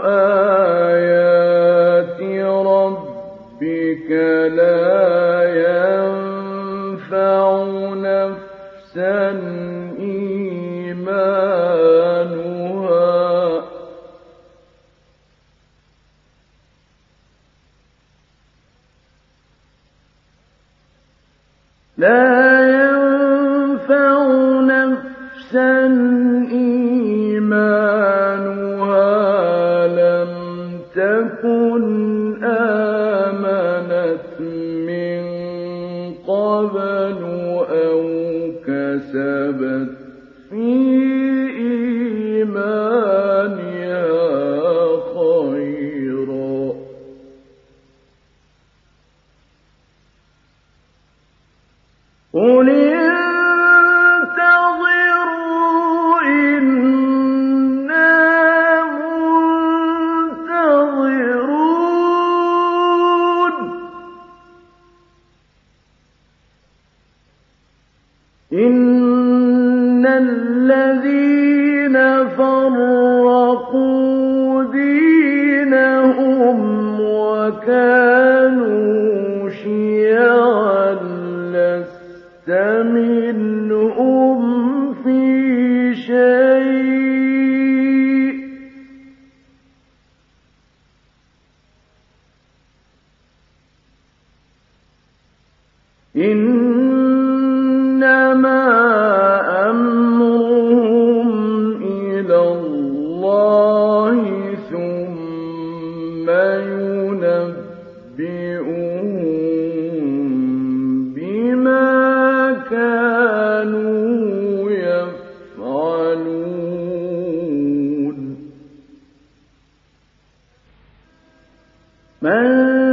آيَاتِ رَبِّكَ لَا يَنفَعُ نَفْسًا إِيمَانُهَا لا ينفع نفسا إيمانها لم تكن آمنت من قبل أو كسبت في إيمانها خيرا قل انتظروا إنا منتظرون إن الذين فرقوا دينهم وكانوا شيعا لست منهم في شيء إنما أمرهم إلى الله ثم ينبئهم بما كانوا يفعلون من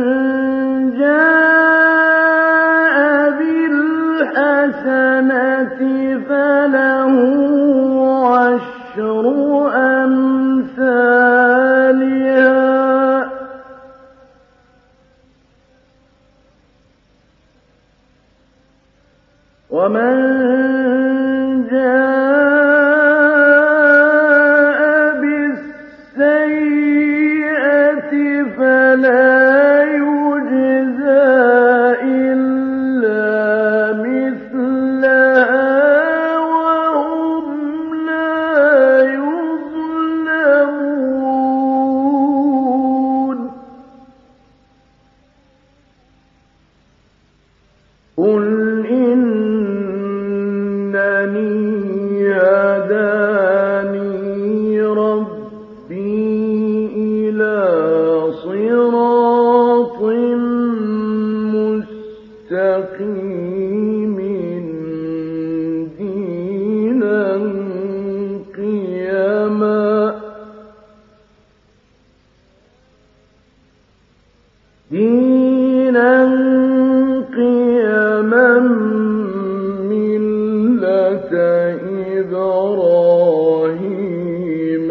جاء بالحسنة فله عشر أمثالها دينا قيما ملة إبراهيم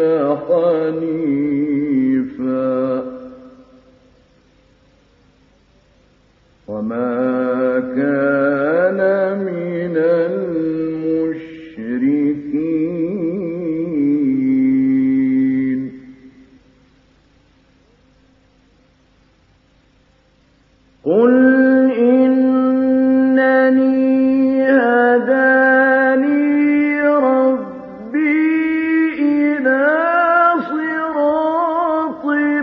حنيفا وما كان من المشركين قل إنني هداني ربي إلى صراط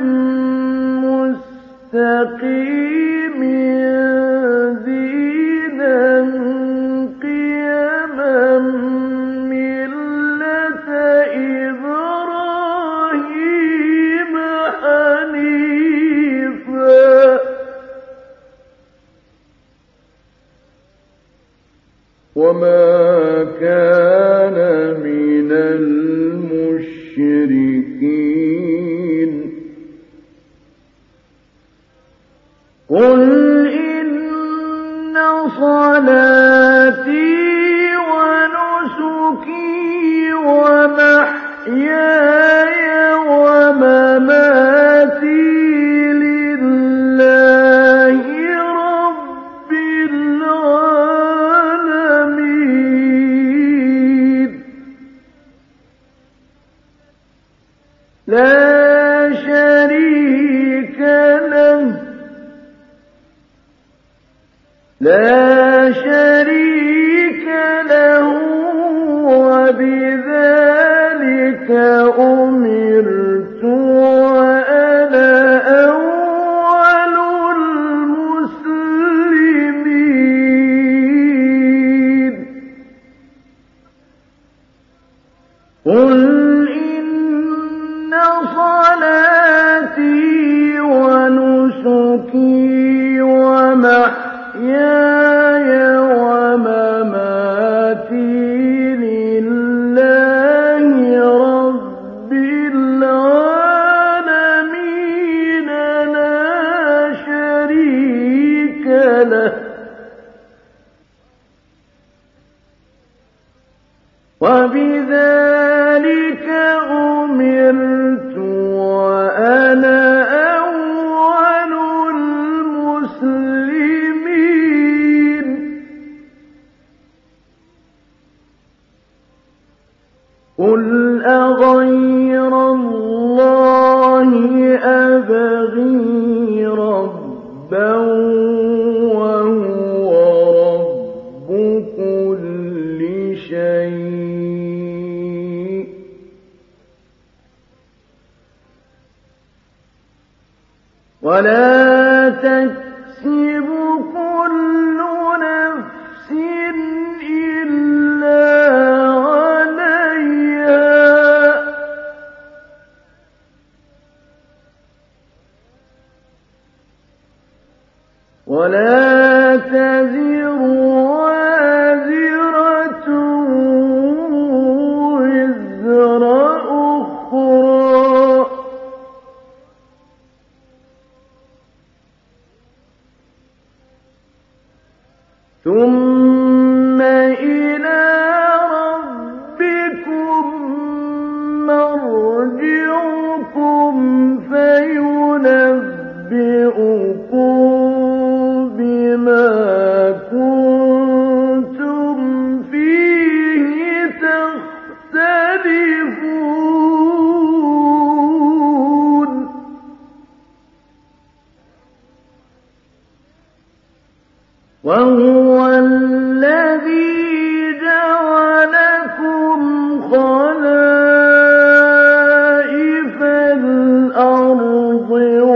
مستقيم دينا قيما ملة إبراهيم حنيفا وما كان من المشركين قل إن صلاتي ونسكي ومحياي ومماتي لله رب العالمين لا شريك له لا شريك له وبذلك أمرت وأنا أول المسلمين قل إن صلاتي ونسكي ومحياي ومماتي لله رب العالمين لا شريك له وبذلك أمرت وأنا أول المسلمين قل أغير الله أبغي ربا وهو رب كل شيء ولا تكسب كل نفس إلا عليها ولا تزر وازرة وزر أخرى ثم إلى ربكم مرجعكم فينبئكم بما كنتم فيه تختلفون وهو الذي جعلكم خلائف الأرض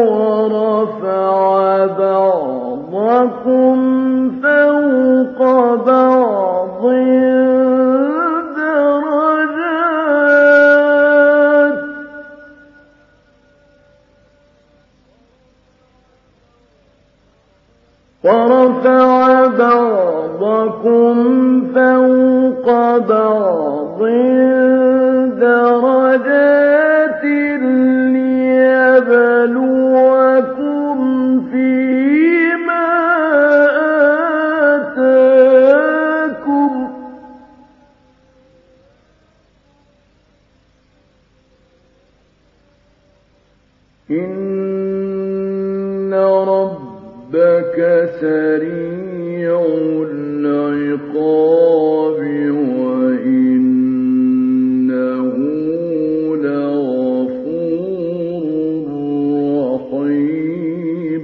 ورفع بعضكم فوق بعض درجات ورفع بعضكم فوق بعض درجات ليبلوكم فيه إن ربك سريع العقاب وإنه لغفور رحيم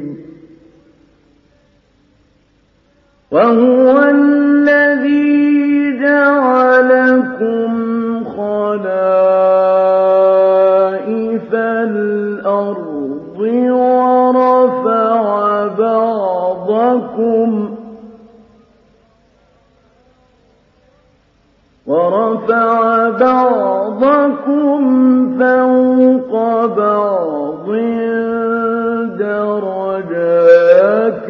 وهو الذي جعلكم خلائف الأرض ورفع بعضكم ورفع بعضكم فوق بعض درجات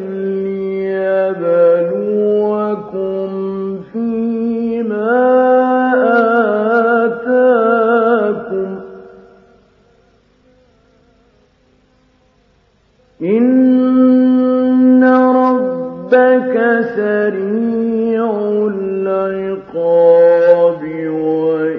ليبلوكم فيما آتاكم إن ربك سريع العقاب